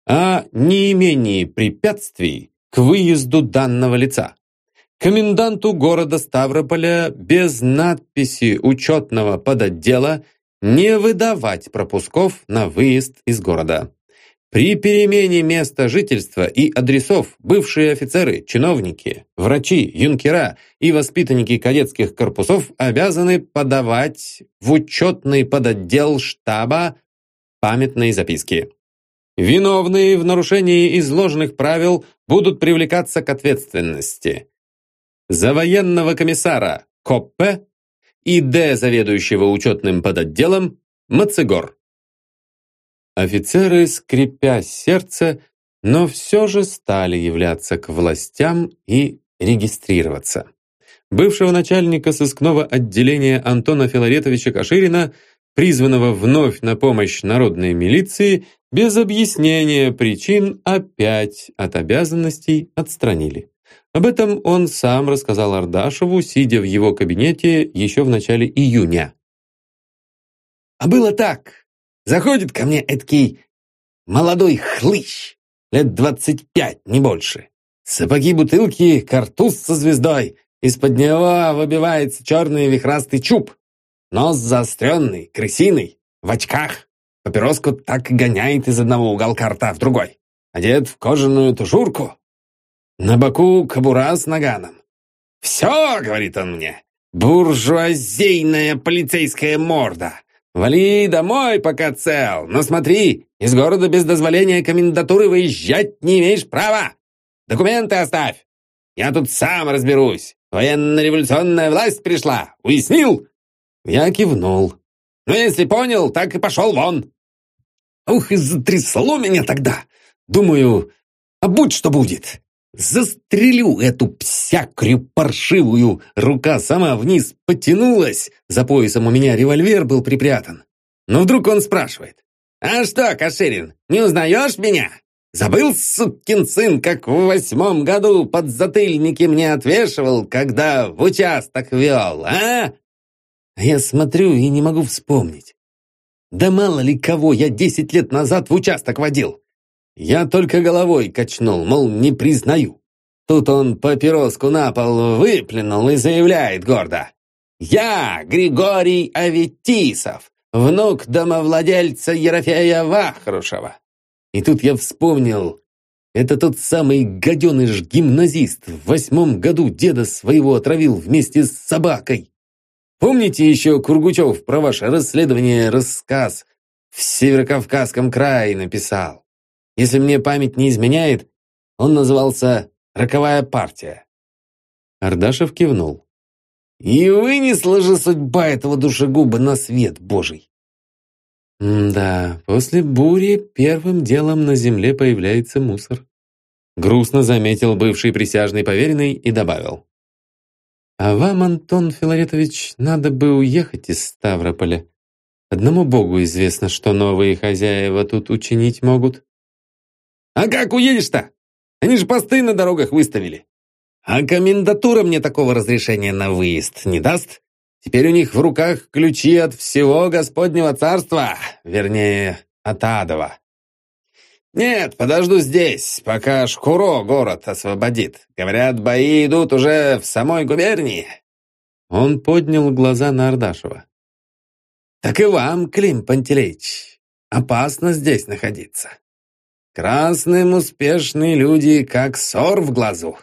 о неимении препятствий к выезду данного лица. Коменданту города Ставрополя без надписи учетного подотдела не выдавать пропусков на выезд из города. При перемене места жительства и адресов бывшие офицеры, чиновники, врачи, юнкера и воспитанники кадетских корпусов обязаны подавать в учетный подотдел штаба памятные записки. Виновные в нарушении изложенных правил будут привлекаться к ответственности. За военного комиссара Коппе и Д. заведующего учетным подотделом Мацегор. Офицеры, скрипя сердце, но все же стали являться к властям и регистрироваться. Бывшего начальника сыскного отделения Антона Филаретовича Каширина, призванного вновь на помощь народной милиции, без объяснения причин опять от обязанностей отстранили. Об этом он сам рассказал Ардашеву, сидя в его кабинете еще в начале июня. А было так. Заходит ко мне эдакий молодой хлыщ, лет двадцать пять, не больше. Сапоги-бутылки, картуз со звездой, из-под него выбивается черный вихрастый чуб. Нос заостренный, крысиный, в очках. Папироску так и гоняет из одного уголка рта в другой. Одет в кожаную тужурку. На боку кобура с наганом. «Все, — говорит он мне, — буржуазийная полицейская морда. Вали домой, пока цел, но смотри, из города без дозволения комендатуры выезжать не имеешь права. Документы оставь. Я тут сам разберусь. Военно-революционная власть пришла. Уяснил?» Я кивнул. «Ну, если понял, так и пошел вон». Ух, и затрясло меня тогда. Думаю, а будь что будет. Застрелю эту псякрю паршивую. Рука сама вниз потянулась. За поясом у меня револьвер был припрятан. Но вдруг он спрашивает: «А что, Каширин, не узнаешь меня? Забыл, сукин сын, как в восьмом году подзатыльники мне отвешивал, когда в участок вел, а?» А я смотрю и не могу вспомнить. Да мало ли кого я десять лет назад в участок водил. Я только головой качнул, мол, не признаю. Тут он папироску на пол выплюнул и заявляет гордо: «Я Григорий Аветисов, внук домовладельца Ерофея Вахрушева». И тут я вспомнил, это тот самый гаденыш-гимназист в восьмом году деда своего отравил вместе с собакой. Помните еще Кургучев про ваше расследование рассказ в Северокавказском крае написал? Если мне память не изменяет, он назывался «Роковая партия». Ардашев кивнул. И вынесла же судьба этого душегуба на свет Божий. Да, после бури первым делом на земле появляется мусор. Грустно заметил бывший присяжный поверенный и добавил: «А вам, Антон Филаретович, надо бы уехать из Ставрополя. Одному Богу известно, что новые хозяева тут учинить могут». «А как уедешь-то? Они же посты на дорогах выставили. А комендатура мне такого разрешения на выезд не даст. Теперь у них в руках ключи от всего Господнего царства, вернее, от Адова. Нет, подожду здесь, пока Шкуро город освободит. Говорят, бои идут уже в самой губернии». Он поднял глаза на Ардашева. «Так и вам, Клим Пантелеич, опасно здесь находиться. Красным успешные люди, как сор в глазу».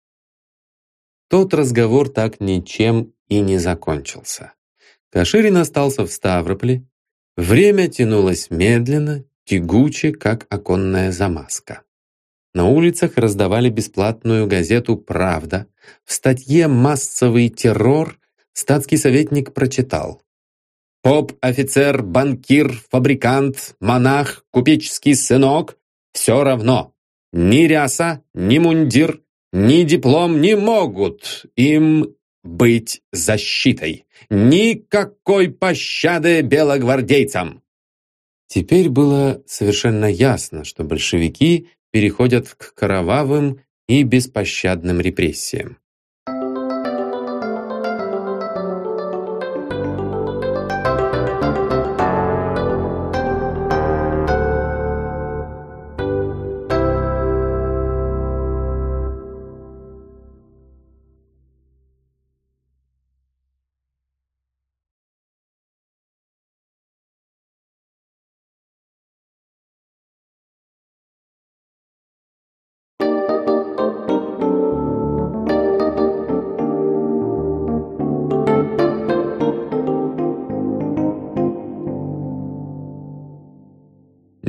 Тот разговор так ничем и не закончился. Каширин остался в Ставрополе. Время тянулось медленно, тягуче, как оконная замазка. На улицах раздавали бесплатную газету «Правда». В статье «Массовый террор» статский советник прочитал: «Поп, офицер, банкир, фабрикант, монах, купеческий сынок — все равно. Ни ряса, ни мундир, ни диплом не могут им быть защитой. Никакой пощады белогвардейцам». Теперь было совершенно ясно, что большевики переходят к кровавым и беспощадным репрессиям.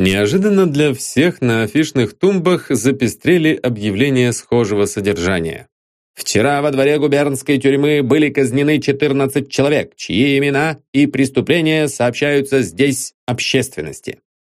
Неожиданно для всех на афишных тумбах запестрели объявления схожего содержания. Вчера во дворе губернской тюрьмы были казнены четырнадцать человек, чьи имена и преступления сообщаются здесь общественности.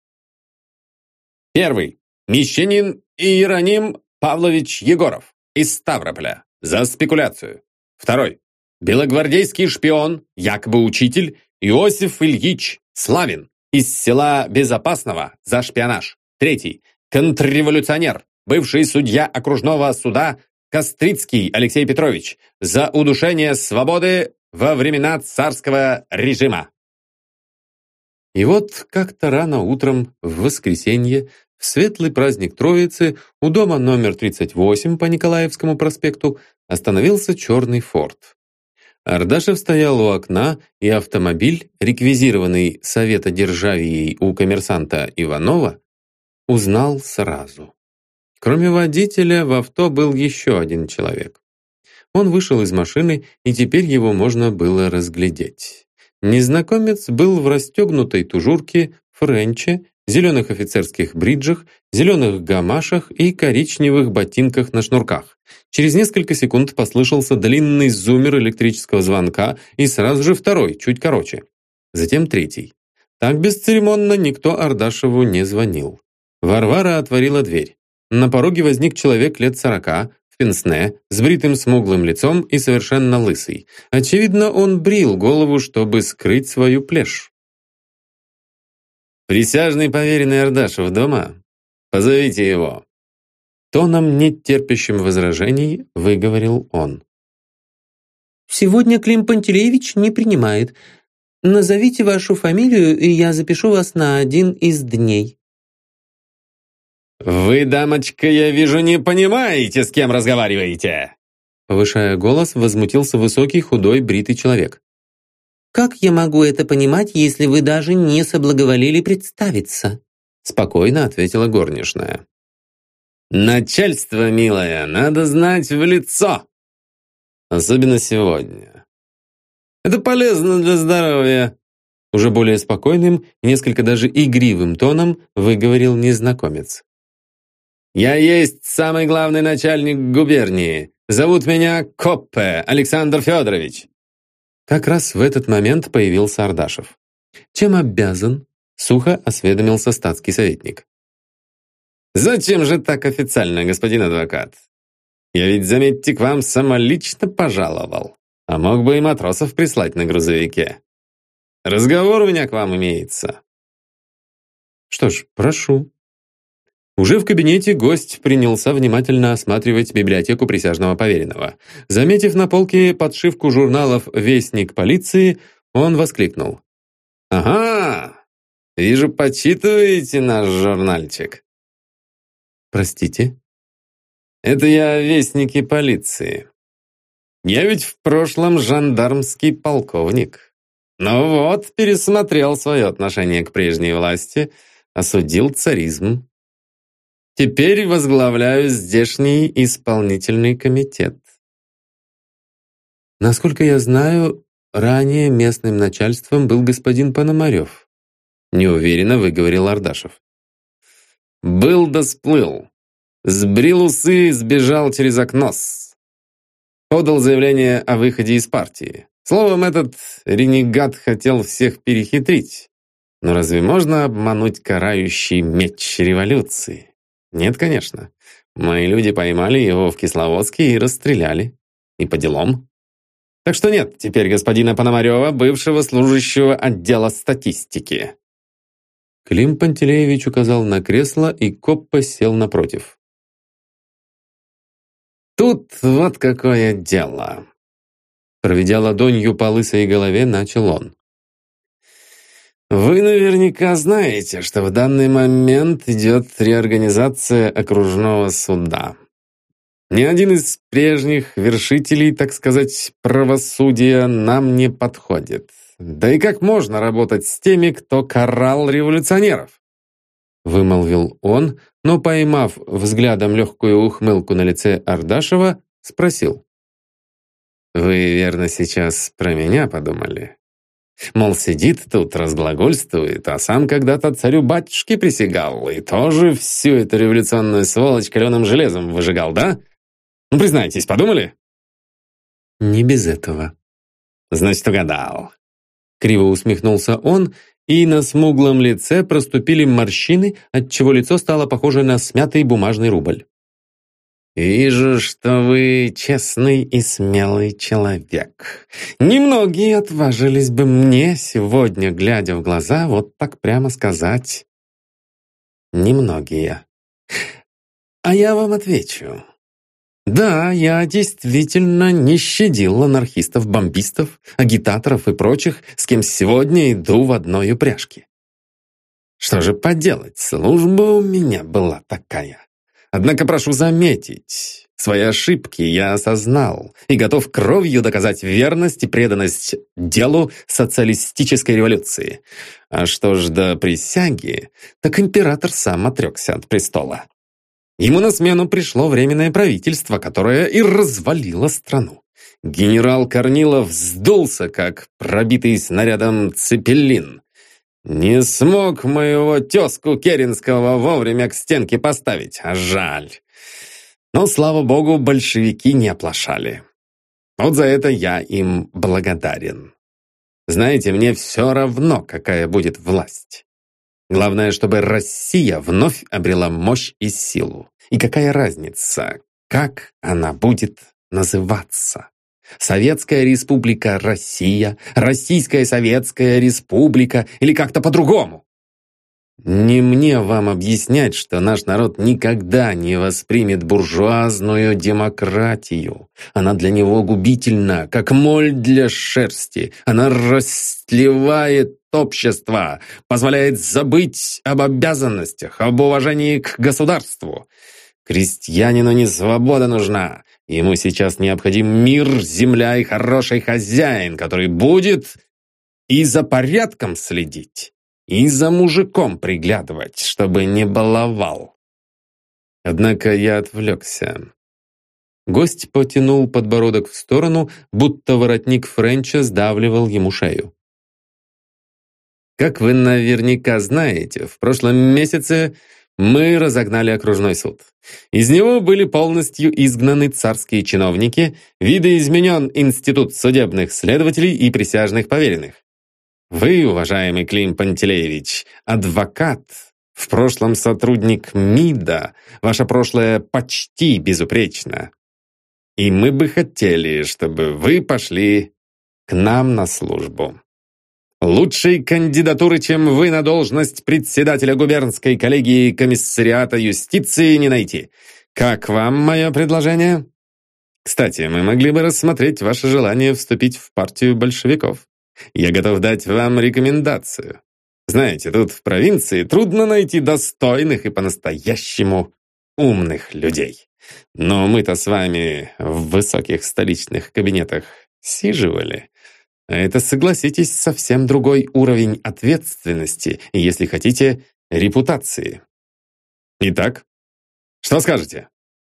Первый. Мещанин Иероним Павлович Егоров из Ставрополя за спекуляцию. Второй. Белогвардейский шпион, якобы учитель, Иосиф Ильич Славин из села Безопасного за шпионаж. Третий. Контрреволюционер, бывший судья окружного суда Кострицкий Алексей Петрович за удушение свободы во времена царского режима. И вот как-то рано утром в воскресенье, в светлый праздник Троицы, у дома номер тридцать восемь по Николаевскому проспекту остановился черный форд. Ардашев стоял у окна, и автомобиль, реквизированный советодержавией у коммерсанта Иванова, узнал сразу. Кроме водителя, в авто был еще один человек. Он вышел из машины, и теперь его можно было разглядеть. Незнакомец был в расстегнутой тужурке, френче, зеленых офицерских бриджах, зеленых гамашах и коричневых ботинках на шнурках. Через несколько секунд послышался длинный зуммер электрического звонка и сразу же второй, чуть короче. Затем третий. Так бесцеремонно никто Ардашеву не звонил. Варвара отворила дверь. На пороге возник человек лет сорока, в пенсне, с бритым смуглым лицом и совершенно лысый. Очевидно, он брил голову, чтобы скрыть свою плешь. «Присяжный поверенный Ардашев дома? Позовите его!» Тоном, не терпящим возражений, выговорил он. «Сегодня Клим Пантелеевич не принимает. Назовите вашу фамилию, и я запишу вас на один из дней». «Вы, дамочка, я вижу, не понимаете, с кем разговариваете!» Повышая голос, возмутился высокий, худой, бритый человек. «Как я могу это понимать, если вы даже не соблаговолили представиться?» Спокойно ответила горничная. «Начальство, милая, надо знать в лицо. Особенно сегодня. Это полезно для здоровья». Уже более спокойным и несколько даже игривым тоном выговорил незнакомец. «Я есть самый главный начальник губернии. Зовут меня Коппе Александр Федорович». Как раз в этот момент появился Ардашев. «Чем обязан?» — сухо осведомился статский советник. «Зачем же так официально, господин адвокат? Я ведь, заметьте, к вам самолично пожаловал, а мог бы и матросов прислать на грузовике. Разговор у меня к вам имеется». «Что ж, прошу». Уже в кабинете гость принялся внимательно осматривать библиотеку присяжного поверенного. Заметив на полке подшивку журналов «Вестник полиции», он воскликнул. «Ага, вижу, почитываете наш журнальчик». «Простите?» «Это я о Вестнике полиции. Я ведь в прошлом жандармский полковник. Но вот пересмотрел свое отношение к прежней власти, осудил царизм. Теперь возглавляю здешний исполнительный комитет». «Насколько я знаю, ранее местным начальством был господин Пономарев», неуверенно выговорил Ардашев. «Был да сплыл. Сбрил усы, сбежал через окно. Подал заявление о выходе из партии. Словом, этот ренегат хотел всех перехитрить. Но разве можно обмануть карающий меч революции? Нет, конечно. Мои люди поймали его в Кисловодске и расстреляли. И по делам. Так что нет теперь господина Пономарева, бывшего служащего отдела статистики». Клим Пантелеевич указал на кресло, и Коппа сел напротив. «Тут вот какое дело!» Проведя ладонью по лысой голове, начал он. «Вы наверняка знаете, что в данный момент идет реорганизация окружного суда. Ни один из прежних вершителей, так сказать, правосудия нам не подходит. Да и как можно работать с теми, кто карал революционеров?» Вымолвил он, но, поймав взглядом легкую ухмылку на лице Ардашева, спросил. «Вы, верно, сейчас про меня подумали? Мол, сидит тут, разглагольствует, а сам когда-то царю-батюшке присягал и тоже всю эту революционную сволочь каленым железом выжигал, да? Ну, признайтесь, подумали? Не без этого. Значит, угадал. Криво усмехнулся он, и на смуглом лице проступили морщины, отчего лицо стало похоже на смятый бумажный рубль. «Вижу, что вы честный и смелый человек. Немногие отважились бы мне сегодня, глядя в глаза, вот так прямо сказать. Немногие. А я вам отвечу. Да, я действительно не щадил анархистов-бомбистов, агитаторов и прочих, с кем сегодня иду в одной упряжке. Что же поделать, служба у меня была такая. Однако прошу заметить, свои ошибки я осознал и готов кровью доказать верность и преданность делу социалистической революции. А что ж до присяги, так император сам отрекся от престола. Ему на смену пришло временное правительство, которое и развалило страну. Генерал Корнилов сдулся, как пробитый снарядом цепелин. Не смог моего тезку Керенского вовремя к стенке поставить, а жаль. Но, слава богу, большевики не оплошали. Вот за это я им благодарен. Знаете, мне все равно, какая будет власть. Главное, чтобы Россия вновь обрела мощь и силу. И какая разница, как она будет называться? Советская Республика Россия, Российская Советская Республика или как-то по-другому? Не мне вам объяснять, что наш народ никогда не воспримет буржуазную демократию. Она для него губительна, как моль для шерсти. Она растлевает общество, позволяет забыть об обязанностях, об уважении к государству. Крестьянину не свобода нужна. Ему сейчас необходим мир, земля и хороший хозяин, который будет и за порядком следить, и за мужиком приглядывать, чтобы не баловал. Однако я отвлекся. Гость потянул подбородок в сторону, будто воротник Френча сдавливал ему шею. Как вы наверняка знаете, в прошлом месяце мы разогнали окружной суд. Из него были полностью изгнаны царские чиновники, видоизменен институт судебных следователей и присяжных поверенных. Вы, уважаемый Клим Пантелеевич, адвокат, в прошлом сотрудник МИДа, ваше прошлое почти безупречно. И мы бы хотели, чтобы вы пошли к нам на службу. Лучшей кандидатуры, чем вы, на должность председателя губернской коллегии комиссариата юстиции не найти. Как вам мое предложение? Кстати, мы могли бы рассмотреть ваше желание вступить в партию большевиков. Я готов дать вам рекомендацию. Знаете, тут в провинции трудно найти достойных и по-настоящему умных людей. Но мы-то с вами в высоких столичных кабинетах сиживали. А это, согласитесь, совсем другой уровень ответственности и, если хотите, репутации. Итак, что скажете?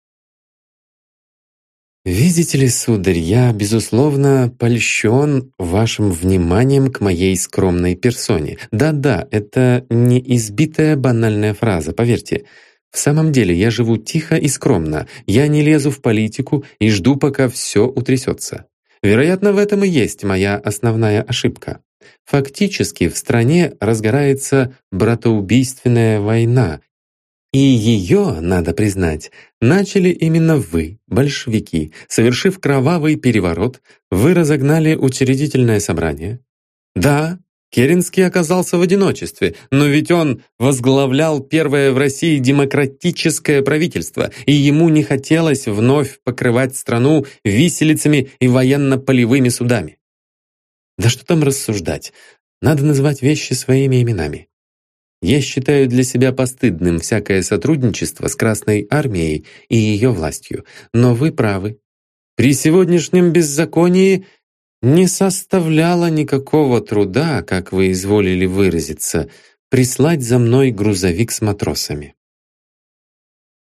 Видите ли, сударь, я, безусловно, польщен вашим вниманием к моей скромной персоне. Да-да, это не избитая банальная фраза, поверьте. В самом деле, я живу тихо и скромно, я не лезу в политику и жду, пока все утрясется. Вероятно, в этом и есть моя основная ошибка. Фактически в стране разгорается братоубийственная война, и ее, надо признать, начали именно вы, большевики. Совершив кровавый переворот, вы разогнали учредительное собрание. Да, Керенский оказался в одиночестве, но ведь он возглавлял первое в России демократическое правительство, и ему не хотелось вновь покрывать страну виселицами и военно-полевыми судами. Да что там рассуждать, надо называть вещи своими именами. Я считаю для себя постыдным всякое сотрудничество с Красной Армией и ее властью, но вы правы. При сегодняшнем беззаконии не составляло никакого труда, как вы изволили выразиться, прислать за мной грузовик с матросами.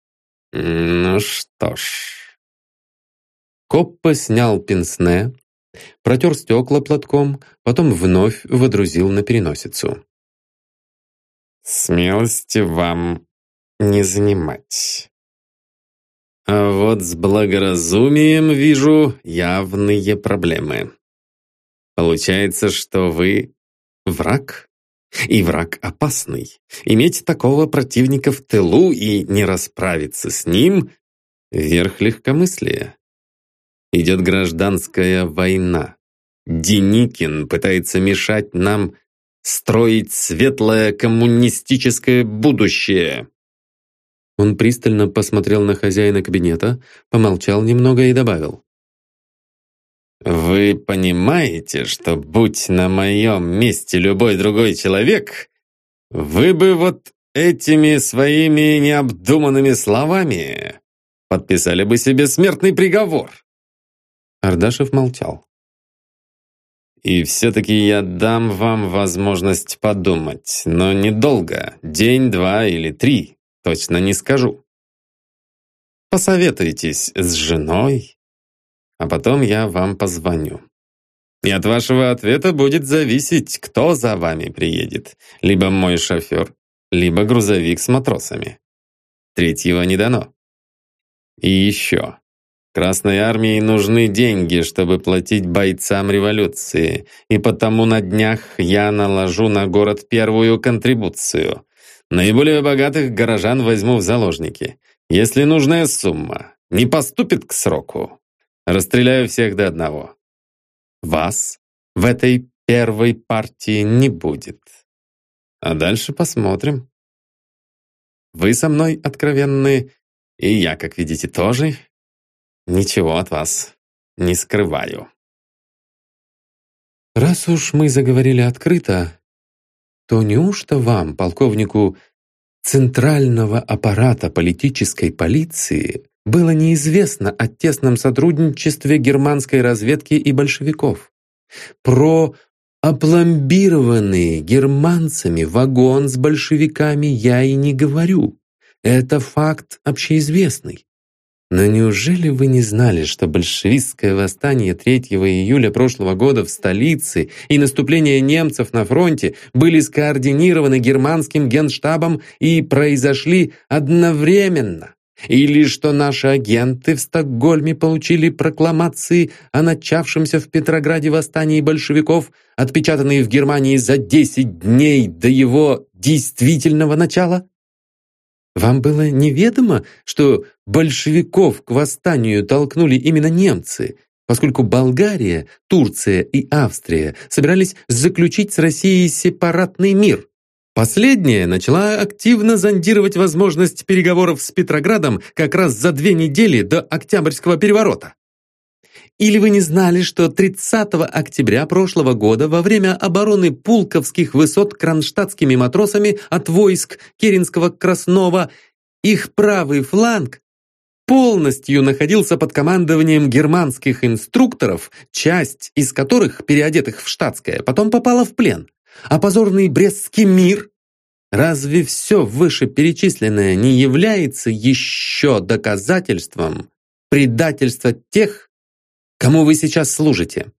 Ну что ж. Коппа снял пенсне, Протер стекла платком, потом вновь водрузил на переносицу. «Смелости вам не занимать. А вот с благоразумием вижу явные проблемы. Получается, что вы враг, и враг опасный. Иметь такого противника в тылу и не расправиться с ним — верх легкомыслия. Идет гражданская война. Деникин пытается мешать нам строить светлое коммунистическое будущее». Он пристально посмотрел на хозяина кабинета, помолчал немного и добавил. «Вы понимаете, что, будь на моем месте любой другой человек, вы бы вот этими своими необдуманными словами подписали бы себе смертный приговор?» Ардашев молчал. «И все-таки я дам вам возможность подумать, но недолго, день, два или три. Точно не скажу. Посоветуйтесь с женой, а потом я вам позвоню. И от вашего ответа будет зависеть, кто за вами приедет. Либо мой шофер, либо грузовик с матросами. Третьего не дано. И еще. Красной армии нужны деньги, чтобы платить бойцам революции, и потому на днях я наложу на город первую контрибуцию. Наиболее богатых горожан возьму в заложники. Если нужная сумма не поступит к сроку, расстреляю всех до одного. Вас в этой первой партии не будет. А дальше посмотрим. Вы со мной откровенны, и я, как видите, тоже. Ничего от вас не скрываю. Раз уж мы заговорили открыто, то неужто вам, полковнику Центрального аппарата политической полиции, было неизвестно о тесном сотрудничестве германской разведки и большевиков? Про опломбированный германцами вагон с большевиками я и не говорю. Это факт общеизвестный. Но неужели вы не знали, что большевистское восстание третьего июля прошлого года в столице и наступление немцев на фронте были скоординированы германским генштабом и произошли одновременно? Или что наши агенты в Стокгольме получили прокламации о начавшемся в Петрограде восстании большевиков, отпечатанные в Германии за десять дней до его действительного начала? Вам было неведомо, что большевиков к восстанию толкнули именно немцы, поскольку Болгария, Турция и Австрия собирались заключить с Россией сепаратный мир? Последняя начала активно зондировать возможность переговоров с Петроградом как раз за две недели до Октябрьского переворота. Или вы не знали, что тридцатого октября прошлого года во время обороны Пулковских высот кронштадтскими матросами от войск Керенского-Краснова их правый фланг полностью находился под командованием германских инструкторов, часть из которых, переодетых в штатское, потом попала в плен? А позорный Брестский мир? Разве все вышеперечисленное не является еще доказательством предательства тех, кому вы сейчас служите?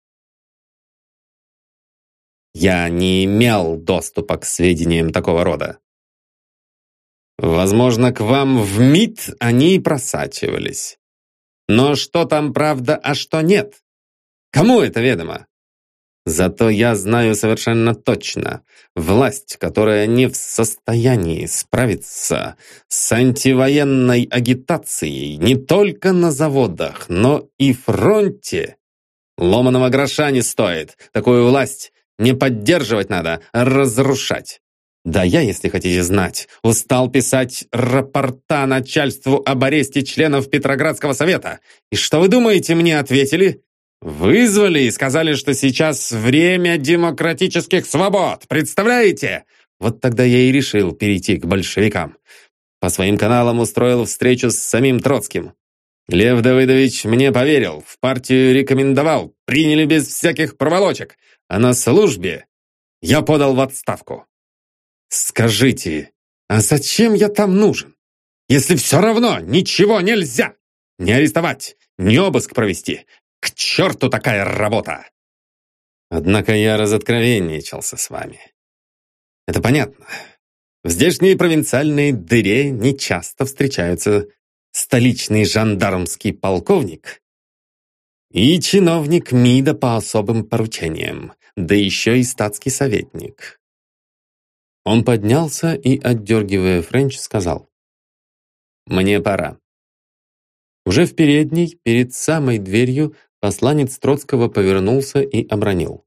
Я не имел доступа к сведениям такого рода. Возможно, к вам в МИД они и просачивались. Но что там правда, а что нет? Кому это ведомо? Зато я знаю совершенно точно, власть, которая не в состоянии справиться с антивоенной агитацией не только на заводах, но и фронте, ломаного гроша не стоит. Такую власть не поддерживать надо, а разрушать. Да я, если хотите знать, устал писать рапорта начальству об аресте членов Петроградского совета. И что вы думаете, мне ответили? Вызвали и сказали, что сейчас время демократических свобод. Представляете? Вот тогда я и решил перейти к большевикам. По своим каналам устроил встречу с самим Троцким. Лев Давыдович мне поверил, в партию рекомендовал, приняли без всяких проволочек. А на службе я подал в отставку. Скажите, а зачем я там нужен? Если все равно ничего нельзя. Не арестовать, не обыск провести. К черту такая работа! Однако я разоткровенничался с вами. Это понятно. В здешней провинциальной дыре нечасто встречаются столичный жандармский полковник и чиновник МИДа по особым поручениям, да еще и статский советник. Он поднялся и, отдергивая френч, сказал: «Мне пора». Уже в передней, перед самой дверью, посланец Троцкого повернулся и обронил: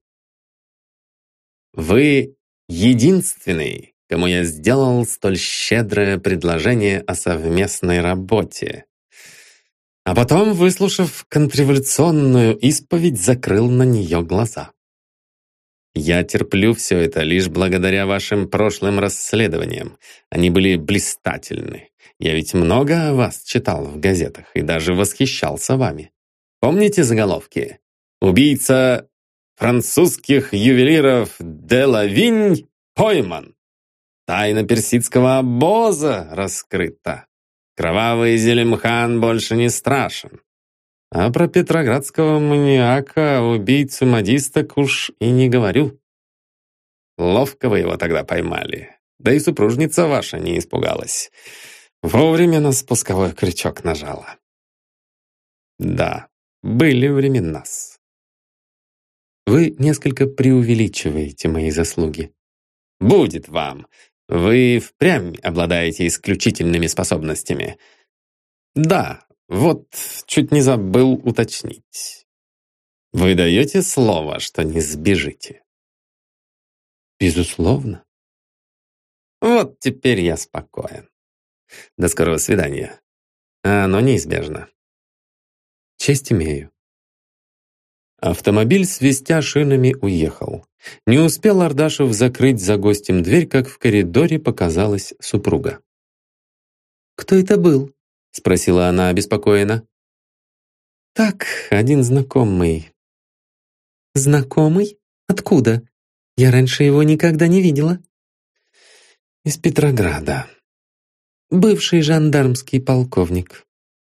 «Вы единственный, кому я сделал столь щедрое предложение о совместной работе». А потом, выслушав контрреволюционную исповедь, закрыл на нее глаза. Я терплю все это лишь благодаря вашим прошлым расследованиям. Они были блистательны. Я ведь много о вас читал в газетах и даже восхищался вами. Помните заголовки? «Убийца французских ювелиров де Лавинь пойман. Тайна персидского обоза раскрыта. Кровавый Зелимхан больше не страшен». А про петроградского маниака, убийцу модисток, уж и не говорю. Ловко вы его тогда поймали. Да и супружница ваша не испугалась. Вовремя на спусковой крючок нажала. Да, были времена-с. Вы несколько преувеличиваете мои заслуги. Будет вам. Вы впрямь обладаете исключительными способностями. Да, вот чуть не забыл уточнить. Вы даете слово, что не сбежите? Безусловно. Вот теперь я спокоен. До скорого свидания. Оно неизбежно. Честь имею. Автомобиль, свистя шинами, уехал. Не успел Ардашев закрыть за гостем дверь, как в коридоре показалась супруга. «Кто это был?» — спросила она обеспокоенно. «Так, один знакомый». «Знакомый? Откуда? Я раньше его никогда не видела». «Из Петрограда. Бывший жандармский полковник».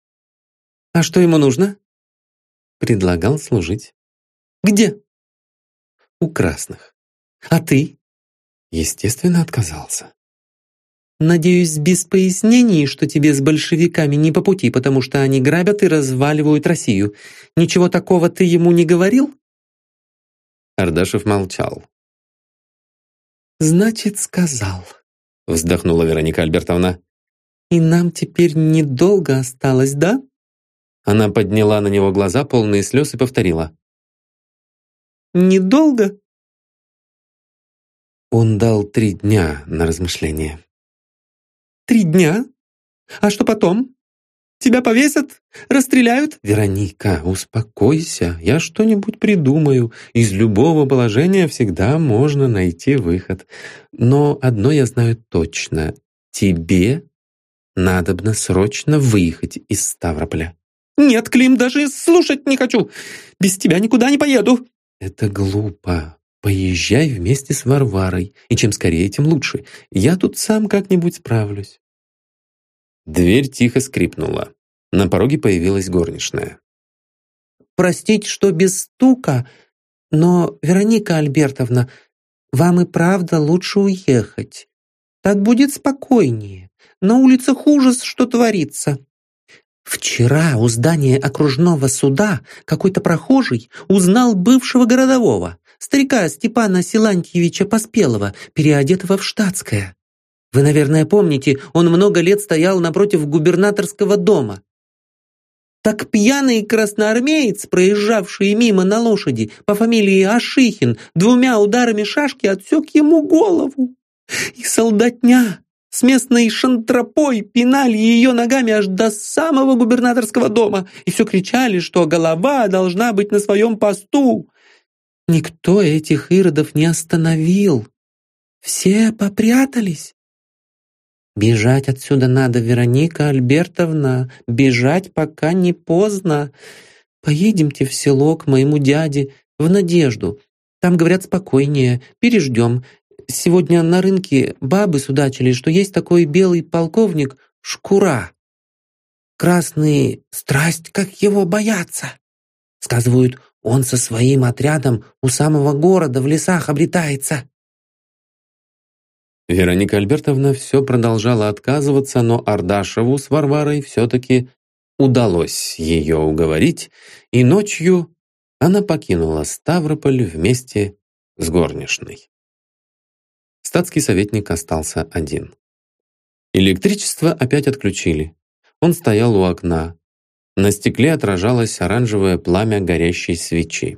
«А что ему нужно?» «Предлагал служить». «Где?» «У красных». «А ты?» «Естественно, отказался». «Надеюсь, без пояснений, что тебе с большевиками не по пути, потому что они грабят и разваливают Россию. Ничего такого ты ему не говорил?» Ардашев молчал. «Значит, сказал», — вздохнула Вероника Альбертовна. «И нам теперь недолго осталось, да?» Она подняла на него глаза, полные слез, и повторила: «Недолго?» Он дал три дня на размышление. «Три дня? А что потом? Тебя повесят? Расстреляют?» «Вероника, успокойся, я что-нибудь придумаю. Из любого положения всегда можно найти выход. Но одно я знаю точно. Тебе надобно срочно выехать из Ставрополя». «Нет, Клим, даже слушать не хочу. Без тебя никуда не поеду». «Это глупо. Поезжай вместе с Варварой. И чем скорее, тем лучше. Я тут сам как-нибудь справлюсь». Дверь тихо скрипнула. На пороге появилась горничная. «Простите, что без стука, но, Вероника Альбертовна, вам и правда лучше уехать. Так будет спокойнее. На улицах ужас, что творится. Вчера у здания окружного суда какой-то прохожий узнал бывшего городового, старика Степана Силантьевича Поспелого, переодетого в штатское. Вы, наверное, помните, он много лет стоял напротив губернаторского дома. Так пьяный красноармеец, проезжавший мимо на лошади по фамилии Ашихин, двумя ударами шашки отсек ему голову. И солдатня с местной шантропой пинали ее ногами аж до самого губернаторского дома и все кричали, что голова должна быть на своем посту. Никто этих иродов не остановил. Все попрятались. Бежать отсюда надо, Вероника Альбертовна, бежать, пока не поздно. Поедемте в село к моему дяде, в Надежду. Там, говорят, спокойнее, переждем. Сегодня на рынке бабы судачили, что есть такой белый полковник Шкура. Красные страсть, как его боятся. Сказывают, он со своим отрядом у самого города в лесах обретается». Вероника Альбертовна все продолжала отказываться, но Ардашеву с Варварой все-таки удалось ее уговорить, и ночью она покинула Ставрополь вместе с горничной. Статский советник остался один. Электричество опять отключили. Он стоял у окна. На стекле отражалось оранжевое пламя горящей свечи.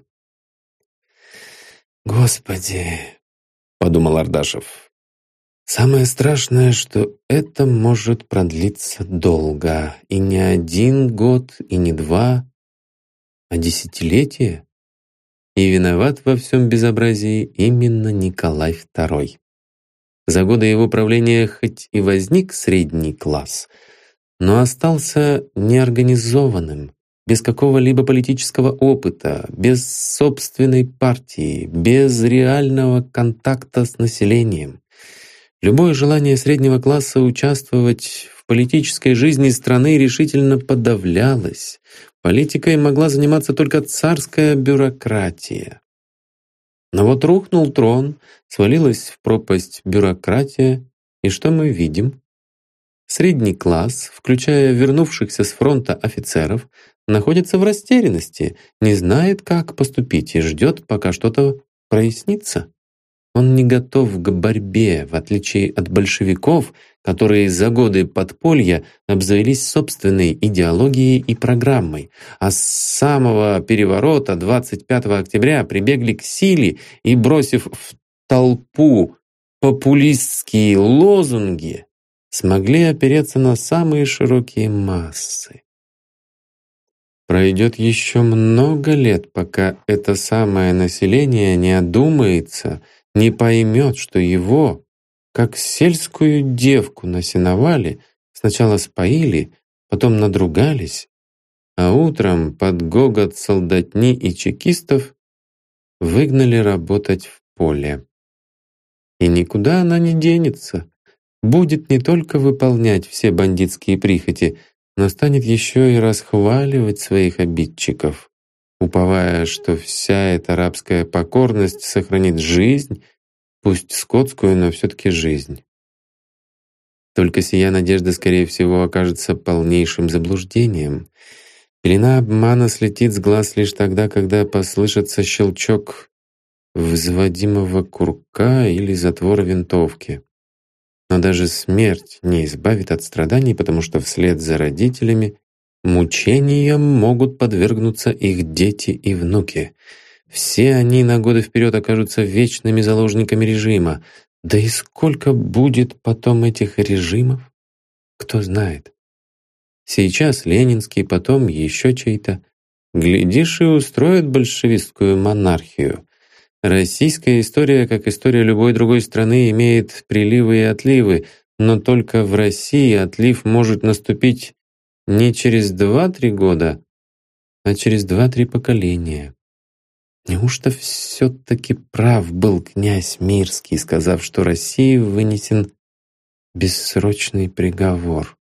«Господи!» — подумал Ардашев. «Самое страшное, что это может продлиться долго. И не один год, и не два, а десятилетие. И виноват во всем безобразии именно Николай второй. За годы его правления хоть и возник средний класс, но остался неорганизованным, без какого-либо политического опыта, без собственной партии, без реального контакта с населением. Любое желание среднего класса участвовать в политической жизни страны решительно подавлялось. Политикой могла заниматься только царская бюрократия. Но вот рухнул трон, свалилась в пропасть бюрократия, и что мы видим? Средний класс, включая вернувшихся с фронта офицеров, находится в растерянности, не знает, как поступить, и ждет, пока что-то прояснится. Он не готов к борьбе, в отличие от большевиков, которые за годы подполья обзавелись собственной идеологией и программой, а с самого переворота двадцать пятого октября прибегли к силе и, бросив в толпу популистские лозунги, смогли опереться на самые широкие массы. Пройдет еще много лет, пока это самое население не одумается, не поймет, что его, как сельскую девку на сеновале, сначала споили, потом надругались, а утром под гогот солдатни и чекистов выгнали работать в поле. И никуда она не денется, будет не только выполнять все бандитские прихоти, но станет еще и расхваливать своих обидчиков, уповая, что вся эта рабская покорность сохранит жизнь, пусть скотскую, но все-таки жизнь. Только сия надежда, скорее всего, окажется полнейшим заблуждением. Пелена обмана слетит с глаз лишь тогда, когда послышится щелчок взводимого курка или затвора винтовки. Но даже смерть не избавит от страданий, потому что вслед за родителями мучениям могут подвергнуться их дети и внуки. Все они на годы вперед окажутся вечными заложниками режима. Да и сколько будет потом этих режимов? Кто знает. Сейчас ленинский, потом еще чей-то. Глядишь, и устроят большевистскую монархию. Российская история, как история любой другой страны, имеет приливы и отливы, но только в России отлив может наступить не через два-три года, а через два-три поколения. Неужто все-таки прав был князь Мирский, сказав, что России вынесен бессрочный приговор?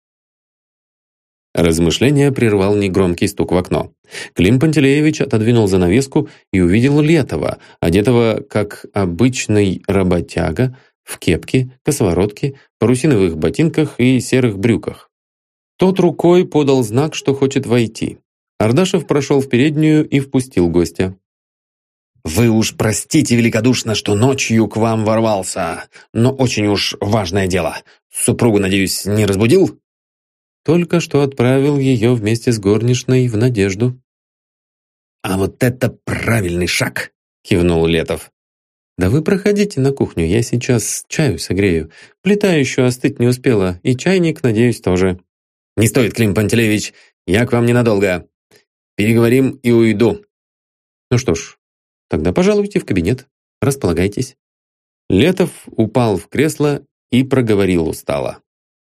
Размышление прервал негромкий стук в окно. Клим Пантелеевич отодвинул занавеску и увидел Летова, одетого, как обычный работяга, в кепке, косоворотке, парусиновых ботинках и серых брюках. Тот рукой подал знак, что хочет войти. Ардашев прошел в переднюю и впустил гостя. «Вы уж простите великодушно, что ночью к вам ворвался, но очень уж важное дело. Супругу, надеюсь, не разбудил?» Только что отправил ее вместе с горничной в Надежду. «А вот это правильный шаг!» — кивнул Летов. «Да вы проходите на кухню, я сейчас чаю согрею. Плита еще остыть не успела, и чайник, надеюсь, тоже». «Не стоит, Клим Пантелеевич, я к вам ненадолго. Переговорим и уйду». «Ну что ж, тогда пожалуйте в кабинет, располагайтесь». Летов упал в кресло и проговорил устало.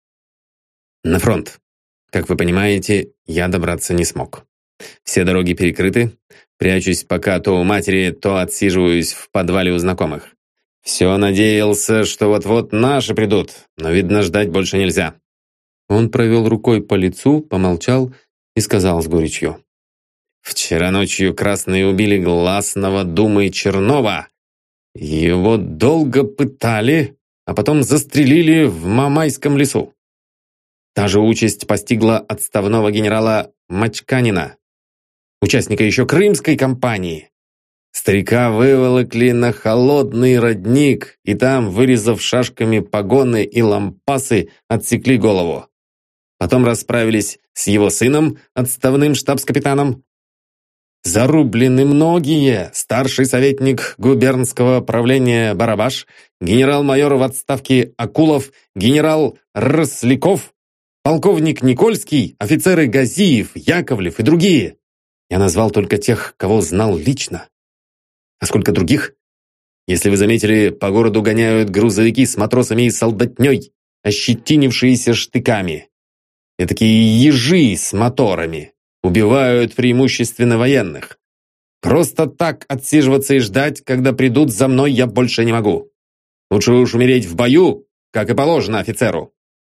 «На фронт. Как вы понимаете, я добраться не смог. Все дороги перекрыты. Прячусь пока то у матери, то отсиживаюсь в подвале у знакомых. Все надеялся, что вот-вот наши придут, но, видно, ждать больше нельзя». Он провел рукой по лицу, помолчал и сказал с горечью. Вчера ночью красные убили гласного Думы Чернова. Его долго пытали, а потом застрелили в Мамайском лесу. Та же участь постигла отставного генерала Мачканина, участника еще Крымской кампании. Старика выволокли на холодный родник, и там, вырезав шашками погоны и лампасы, отсекли голову. Потом расправились с его сыном, отставным штабс-капитаном. Зарублены многие: старший советник губернского правления Барабаш, генерал-майор в отставке Акулов, генерал Росляков, полковник Никольский, офицеры Газиев, Яковлев и другие. Я назвал только тех, кого знал лично. А сколько других? Если вы заметили, по городу гоняют грузовики с матросами и солдатней, ощетинившиеся штыками. Этакие ежи с моторами. Убивают преимущественно военных. Просто так отсиживаться и ждать, когда придут за мной, я больше не могу. Лучше уж умереть в бою, как и положено офицеру.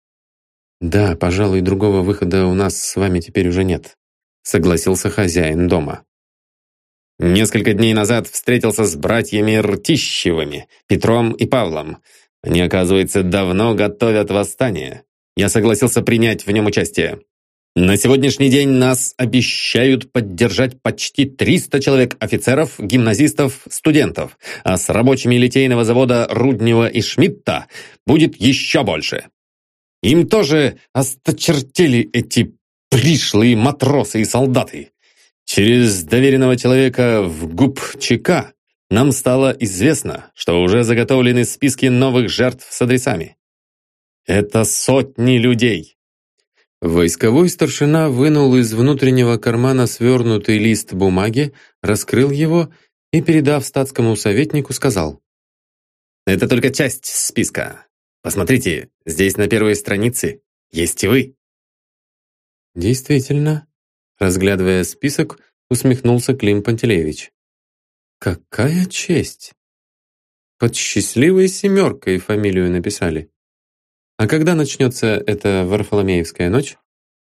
Да, пожалуй, другого выхода у нас с вами теперь уже нет, согласился хозяин дома. Несколько дней назад встретился с братьями Ртищевыми, Петром и Павлом. Они, оказывается, давно готовят восстание. Я согласился принять в нем участие. На сегодняшний день нас обещают поддержать почти триста человек офицеров, гимназистов, студентов, а с рабочими литейного завода Руднева и Шмидта будет еще больше. Им тоже осточертели эти пришлые матросы и солдаты. Через доверенного человека в ГУП-ЧК нам стало известно, что уже заготовлены списки новых жертв с адресами. Это сотни людей. Войсковой старшина вынул из внутреннего кармана свернутый лист бумаги, раскрыл его и, передав статскому советнику, сказал: «Это только часть списка. Посмотрите, здесь на первой странице есть и вы». Действительно, разглядывая список, усмехнулся Клим Пантелеевич. Какая честь! Под счастливой семеркой фамилию написали. А когда начнется эта Варфоломеевская ночь?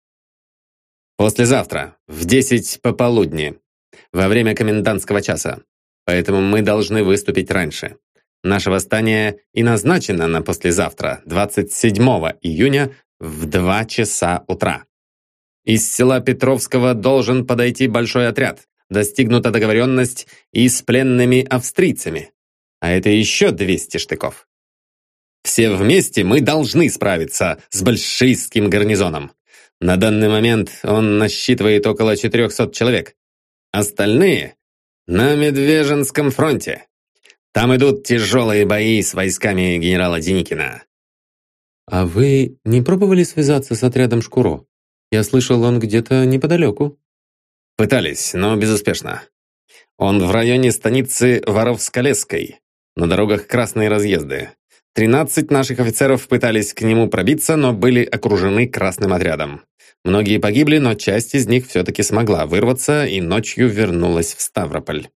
Послезавтра, в десять пополудни, во время комендантского часа. Поэтому мы должны выступить раньше. Наше восстание и назначено на послезавтра, двадцать седьмого июня, в два часа утра. Из села Петровского должен подойти большой отряд. Достигнута договоренность и с пленными австрийцами. А это еще двести штыков. Все вместе мы должны справиться с большевистским гарнизоном. На данный момент он насчитывает около четырехсот человек. Остальные на Медвежьенском фронте. Там идут тяжелые бои с войсками генерала Деникина. А вы не пробовали связаться с отрядом Шкуро? Я слышал, он где-то неподалеку. Пытались, но безуспешно. Он в районе станицы Воровсколесской. На дорогах красные разъезды. Тринадцать наших офицеров пытались к нему пробиться, но были окружены красным отрядом. Многие погибли, но часть из них все-таки смогла вырваться и ночью вернулась в Ставрополь.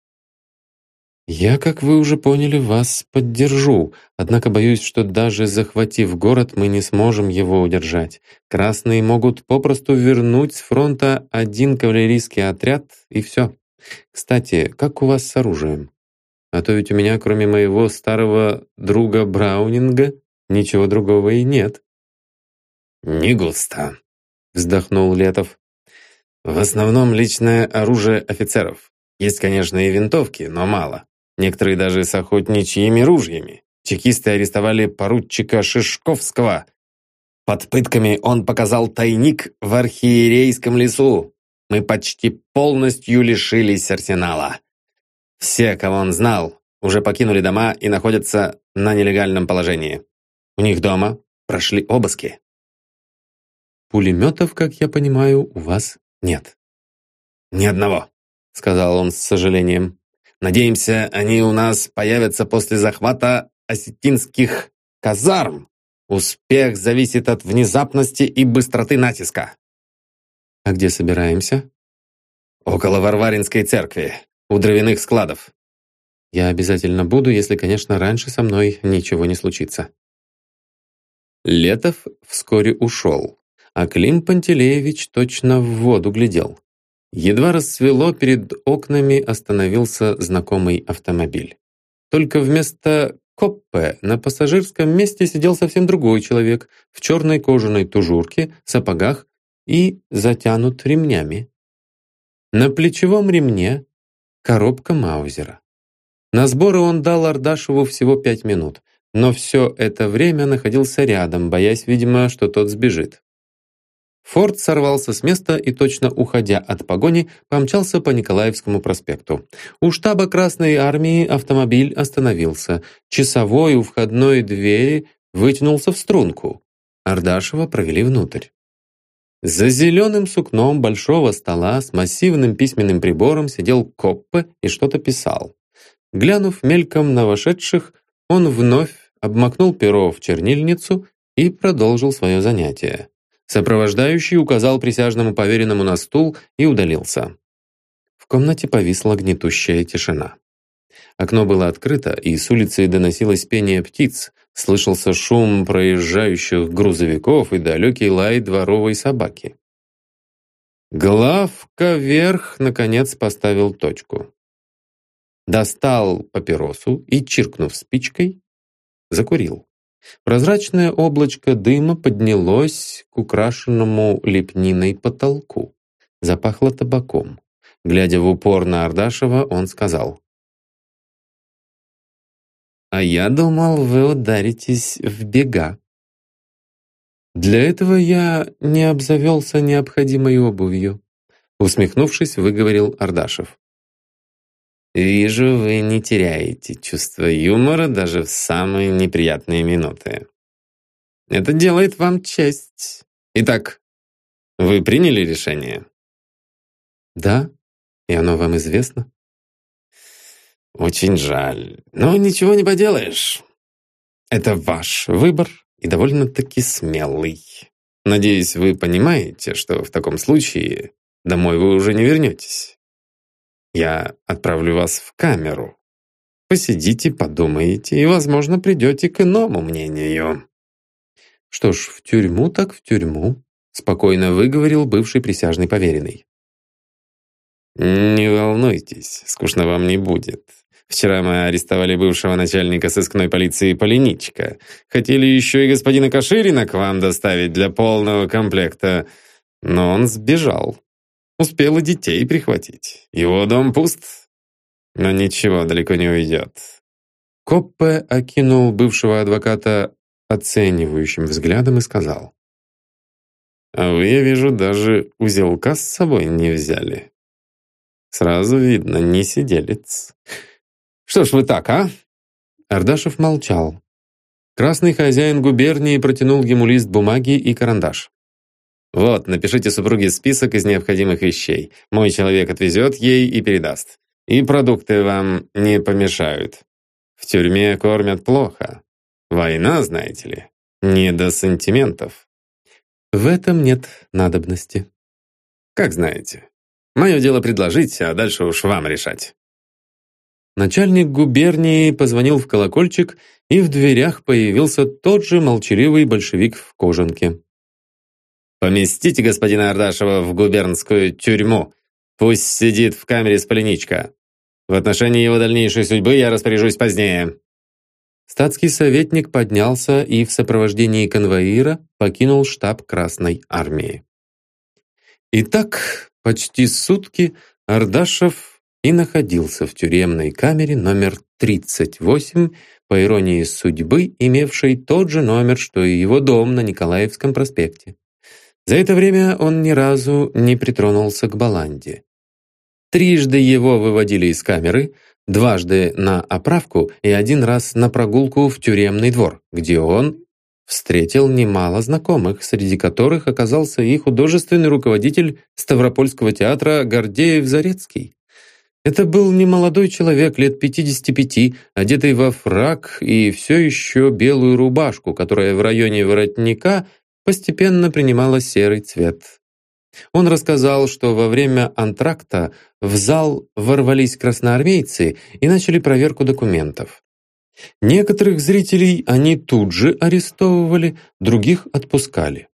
Я, как вы уже поняли, вас поддержу, однако боюсь, что даже захватив город, мы не сможем его удержать. Красные могут попросту вернуть с фронта один кавалерийский отряд, и все. Кстати, как у вас с оружием? А то ведь у меня, кроме моего старого друга Браунинга, ничего другого и нет. «Не густо», — вздохнул Летов. В основном личное оружие офицеров. Есть, конечно, и винтовки, но мало. Некоторые даже с охотничьими ружьями. Чекисты арестовали поручика Шишковского. Под пытками он показал тайник в архиерейском лесу. Мы почти полностью лишились арсенала. Все, кого он знал, уже покинули дома и находятся на нелегальном положении. У них дома прошли обыски. Пулеметов, как я понимаю, у вас нет. Ни одного, сказал он с сожалением. Надеемся, они у нас появятся после захвата осетинских казарм. Успех зависит от внезапности и быстроты натиска. А где собираемся? Около Варваринской церкви, у дровяных складов. Я обязательно буду, если, конечно, раньше со мной ничего не случится. Летов вскоре ушел, а Клим Пантелеевич точно в воду глядел. Едва рассвело, перед окнами остановился знакомый автомобиль. Только вместо Коппе на пассажирском месте сидел совсем другой человек в черной кожаной тужурке, сапогах и затянут ремнями. На плечевом ремне коробка Маузера. На сборы он дал Ардашеву всего пять минут, но все это время находился рядом, боясь, видимо, что тот сбежит. Форд сорвался с места и, точно уходя от погони, помчался по Николаевскому проспекту. У штаба Красной Армии автомобиль остановился. Часовой у входной двери вытянулся в струнку. Ардашева провели внутрь. За зеленым сукном большого стола с массивным письменным прибором сидел Коппе и что-то писал. Глянув мельком на вошедших, он вновь обмакнул перо в чернильницу и продолжил свое занятие. Сопровождающий указал присяжному поверенному на стул и удалился. В комнате повисла гнетущая тишина. Окно было открыто, и с улицы доносилось пение птиц, слышался шум проезжающих грузовиков и далекий лай дворовой собаки. Главка вверх, наконец, поставил точку. Достал папиросу и, чиркнув спичкой, закурил. Прозрачное облачко дыма поднялось к украшенному лепниной потолку. Запахло табаком. Глядя в упор на Ардашева, он сказал: «А я думал, вы ударитесь в бега». «Для этого я не обзавелся необходимой обувью», усмехнувшись, выговорил Ардашев. «Вижу, вы не теряете чувство юмора даже в самые неприятные минуты. Это делает вам честь. Итак, вы приняли решение?» «Да, и оно вам известно». «Очень жаль, но ничего не поделаешь. Это ваш выбор и довольно-таки смелый. Надеюсь, вы понимаете, что в таком случае домой вы уже не вернетесь. Я отправлю вас в камеру. Посидите, подумаете и, возможно, придете к иному мнению». «Что ж, в тюрьму так в тюрьму», спокойно выговорил бывший присяжный поверенный. «Не волнуйтесь, скучно вам не будет. Вчера мы арестовали бывшего начальника сыскной полиции Полиничка. Хотели еще и господина Каширина к вам доставить для полного комплекта, но он сбежал. Успел и детей прихватить. Его дом пуст, но ничего, далеко не уйдет». Коппе окинул бывшего адвоката оценивающим взглядом и сказал: «А вы, я вижу, даже узелка с собой не взяли. Сразу видно, не сиделец. Что ж вы так, а?» Ардашев молчал. Красный хозяин губернии протянул ему лист бумаги и карандаш. «Вот, напишите супруге список из необходимых вещей. Мой человек отвезет ей и передаст. И продукты вам не помешают. В тюрьме кормят плохо. Война, знаете ли, не до сантиментов». «В этом нет надобности». «Как знаете. Мое дело предложить, а дальше уж вам решать». Начальник губернии позвонил в колокольчик, и в дверях появился тот же молчаливый большевик в кожанке. «Поместите господина Ардашева в губернскую тюрьму. Пусть сидит в камере с Полиничка. В отношении его дальнейшей судьбы я распоряжусь позднее». Статский советник поднялся и в сопровождении конвоира покинул штаб Красной Армии. Итак, почти сутки Ардашев и находился в тюремной камере номер тридцать восемь, по иронии судьбы, имевшей тот же номер, что и его дом на Николаевском проспекте. За это время он ни разу не притронулся к баланде. Трижды его выводили из камеры, дважды на оправку и один раз на прогулку в тюремный двор, где он встретил немало знакомых, среди которых оказался и художественный руководитель Ставропольского театра Гордеев-Зарецкий. Это был немолодой человек лет пятидесяти пяти, одетый во фрак и все еще белую рубашку, которая в районе воротника постепенно принимала серый цвет. Он рассказал, что во время антракта в зал ворвались красноармейцы и начали проверку документов. Некоторых зрителей они тут же арестовывали, других отпускали.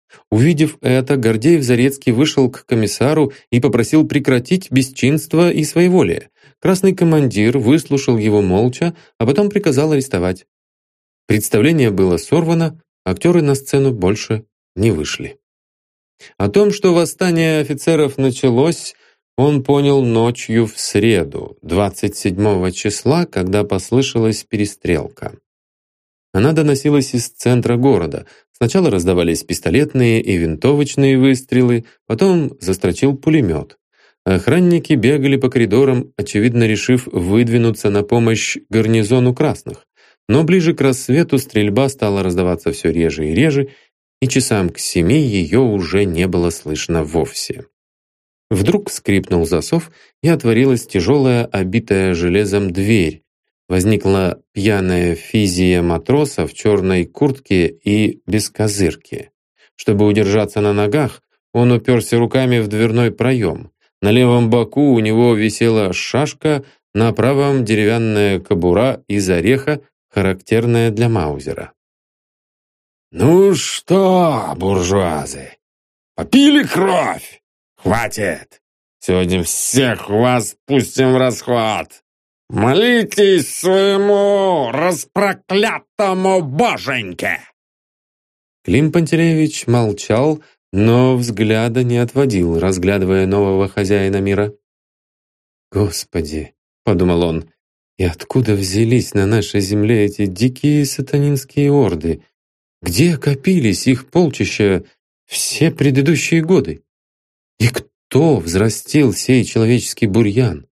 Увидев это, Гордеев-Зарецкий вышел к комиссару и попросил прекратить бесчинство и своеволие. Красный командир выслушал его молча, а потом приказал арестовать. Представление было сорвано, актеры на сцену больше не вышли. О том, что восстание офицеров началось, он понял ночью в среду, двадцать седьмого числа, когда послышалась перестрелка. Она доносилась из центра города. Сначала раздавались пистолетные и винтовочные выстрелы, потом застрочил пулемет. Охранники бегали по коридорам, очевидно решив выдвинуться на помощь гарнизону красных. Но ближе к рассвету стрельба стала раздаваться все реже и реже, и часам к семи ее уже не было слышно вовсе. Вдруг скрипнул засов, и отворилась тяжелая, обитая железом дверь. Возникла пьяная физия матроса в черной куртке и без козырки. Чтобы удержаться на ногах, он уперся руками в дверной проем. На левом боку у него висела шашка, на правом деревянная кобура из ореха, характерная для маузера. «Ну что, буржуазы, попили кровь? Хватит! Сегодня всех вас пустим в расход! Молитесь своему распроклятому боженьке!» Клим Пантелеевич молчал, но взгляда не отводил, разглядывая нового хозяина мира. «Господи!» — подумал он, — «и откуда взялись на нашей земле эти дикие сатанинские орды? Где копились их полчища все предыдущие годы? И кто взрастил сей человеческий бурьян?»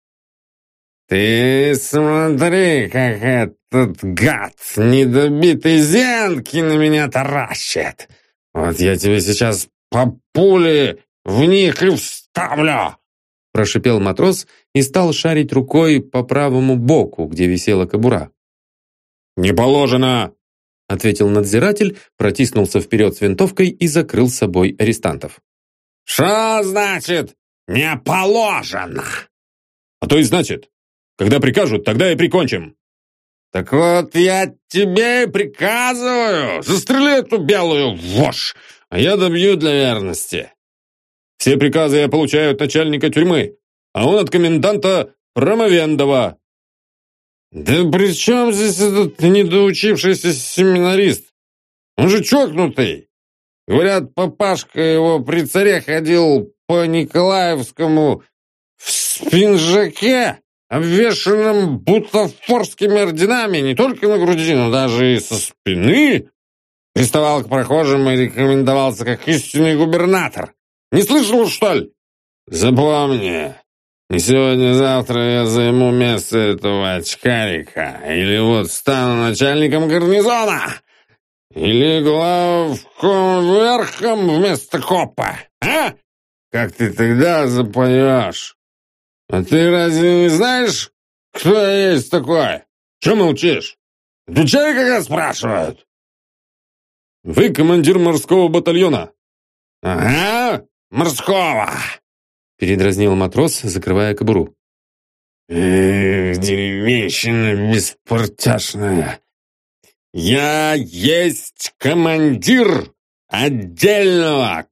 «Ты смотри, как этот гад недобитый зенки на меня таращит! Вот я тебе сейчас по пуле в них и вставлю!» Прошипел матрос и стал шарить рукой по правому боку, где висела кобура. «Не положено!» — ответил надзиратель, протиснулся вперед с винтовкой и закрыл собой арестантов. «Что значит «не положено»?» «А то и значит, когда прикажут, тогда и прикончим». «Так вот я тебе и приказываю, застрели эту белую вошь, а я добью для верности». «Все приказы я получаю от начальника тюрьмы, а он от коменданта Промовендова». «Да при чем здесь этот недоучившийся семинарист? Он же чокнутый. Говорят, папашка его при царе ходил по Николаевскому в спинжаке, обвешанном бутафорскими орденами не только на груди, но даже и со спины. Приставал к прохожим и рекомендовался как истинный губернатор. Не слышал, что ли? Запомни, не сегодня-завтра я займу место этого очкарика, или вот стану начальником гарнизона, или главком верхом вместо копа, а? Как ты тогда запоешь? А ты разве не знаешь, кто я есть такой? Че молчишь? Отвечай, когда спрашивают. Вы командир морского батальона. Ага, морского. Передразнил матрос, закрывая кобуру. Эх, деревенщина беспортяшная. Я есть командир отдельного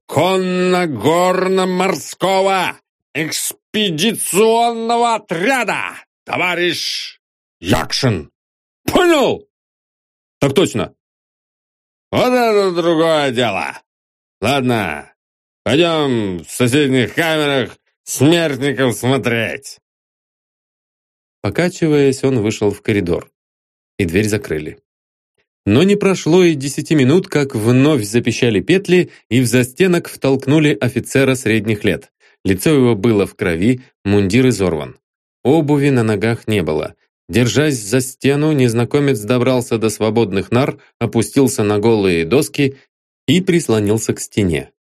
конно-горно-морского экспедиционного отряда, товарищ Якшин. Понял? Так точно. Вот это другое дело. Ладно, пойдем в соседних камерах смертников смотреть. Покачиваясь, он вышел в коридор, и дверь закрыли. Но не прошло и десяти минут, как вновь запищали петли, и в застенок втолкнули офицера средних лет. Лицо его было в крови, мундир изорван. Обуви на ногах не было. Держась за стену, незнакомец добрался до свободных нар, опустился на голые доски и прислонился к стене.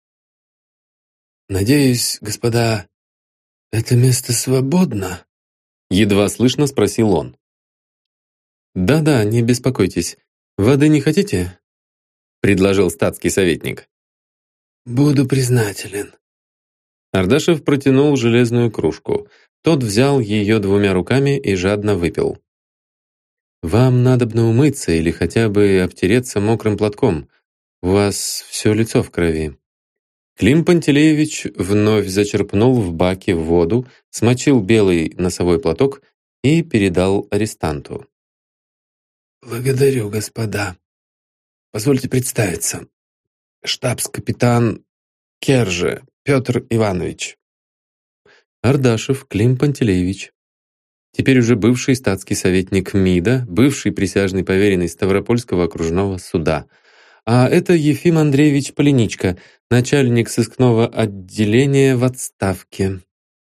«Надеюсь, господа, это место свободно?» Едва слышно спросил он. «Да-да, не беспокойтесь. Воды не хотите?» Предложил статский советник. «Буду признателен». Ардашев протянул железную кружку. Тот взял ее двумя руками и жадно выпил. «Вам надобно умыться или хотя бы обтереться мокрым платком. У вас все лицо в крови». Клим Пантелеевич вновь зачерпнул в баке воду, смочил белый носовой платок и передал арестанту. «Благодарю, господа. Позвольте представиться. Штабс-капитан Керже Петр Иванович». Ардашев Клим Пантелеевич. Теперь уже бывший статский советник МИДа, бывший присяжный поверенный Ставропольского окружного суда. А это Ефим Андреевич Полиничка, начальник сыскного отделения в отставке.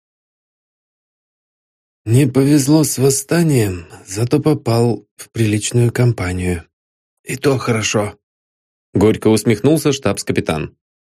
«Не повезло с восстанием, зато попал в приличную компанию. И то хорошо», — горько усмехнулся штабс-капитан.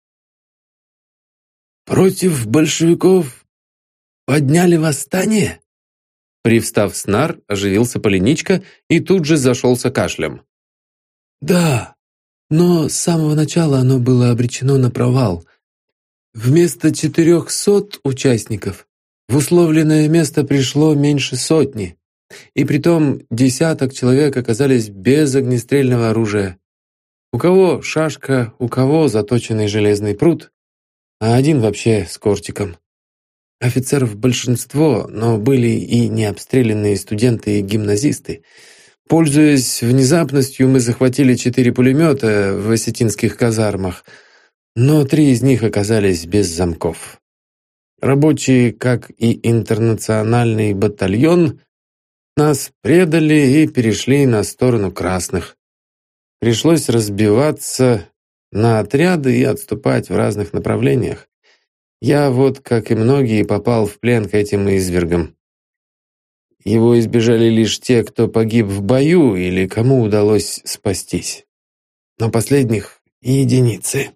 «Против большевиков подняли восстание?» Привстав с нар, оживился Полиничка и тут же зашелся кашлем. «Да, но с самого начала оно было обречено на провал. Вместо четырехсот участников в условленное место пришло меньше сотни, и притом десяток человек оказались без огнестрельного оружия. У кого шашка, у кого заточенный железный прут, а один вообще с кортиком. Офицеров большинство, но были и необстрелянные студенты и гимназисты. Пользуясь внезапностью, мы захватили четыре пулемета в осетинских казармах, но три из них оказались без замков. Рабочие, как и интернациональный батальон, нас предали и перешли на сторону красных. Пришлось разбиваться на отряды и отступать в разных направлениях. Я вот, как и многие, попал в плен к этим извергам. Его избежали лишь те, кто погиб в бою или кому удалось спастись. Но последних — единицы.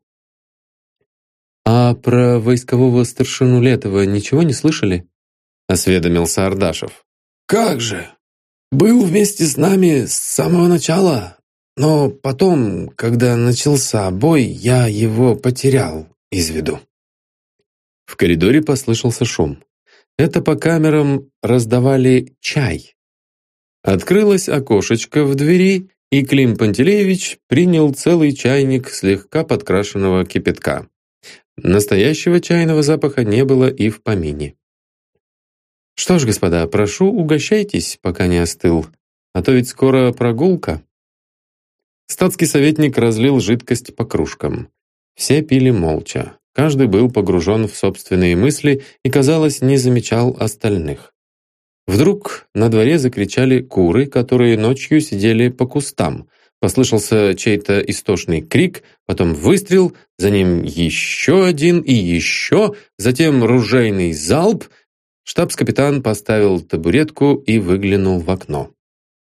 «А про войскового старшину Летова ничего не слышали?» — осведомился Ардашев. «Как же! Был вместе с нами с самого начала, но потом, когда начался бой, я его потерял из виду». В коридоре послышался шум. Это по камерам раздавали чай. Открылось окошечко в двери, и Клим Пантелеевич принял целый чайник слегка подкрашенного кипятка. Настоящего чайного запаха не было и в помине. «Что ж, господа, прошу, угощайтесь, пока не остыл, а то ведь скоро прогулка». Статский советник разлил жидкость по кружкам. Все пили молча. Каждый был погружен в собственные мысли и, казалось, не замечал остальных. Вдруг на дворе закричали куры, которые ночью сидели по кустам. Послышался чей-то истошный крик, потом выстрел, за ним еще один и еще, затем ружейный залп. Штабс-капитан поставил табуретку и выглянул в окно.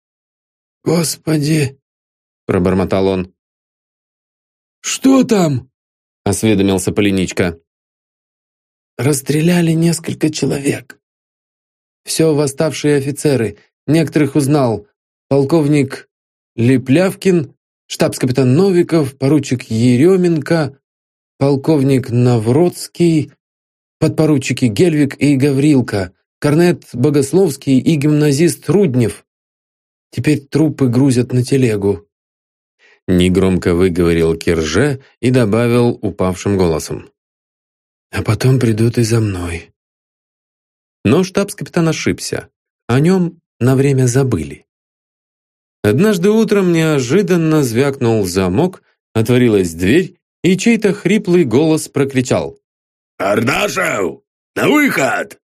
«Господи!» — пробормотал он. «Что там?» — осведомился Полиничка. «Расстреляли несколько человек. Все восставшие офицеры. Некоторых узнал. Полковник Леплявкин, штабс-капитан Новиков, поручик Еременко, полковник Навродский, подпоручики Гельвик и Гаврилка, корнет Богословский и гимназист Руднев. Теперь трупы грузят на телегу». Негромко выговорил Керже и добавил упавшим голосом. «А потом придут и за мной». Но штабс-капитан ошибся. О нем на время забыли. Однажды утром неожиданно звякнул замок, отворилась дверь, и чей-то хриплый голос прокричал: «Ардашев, на выход!»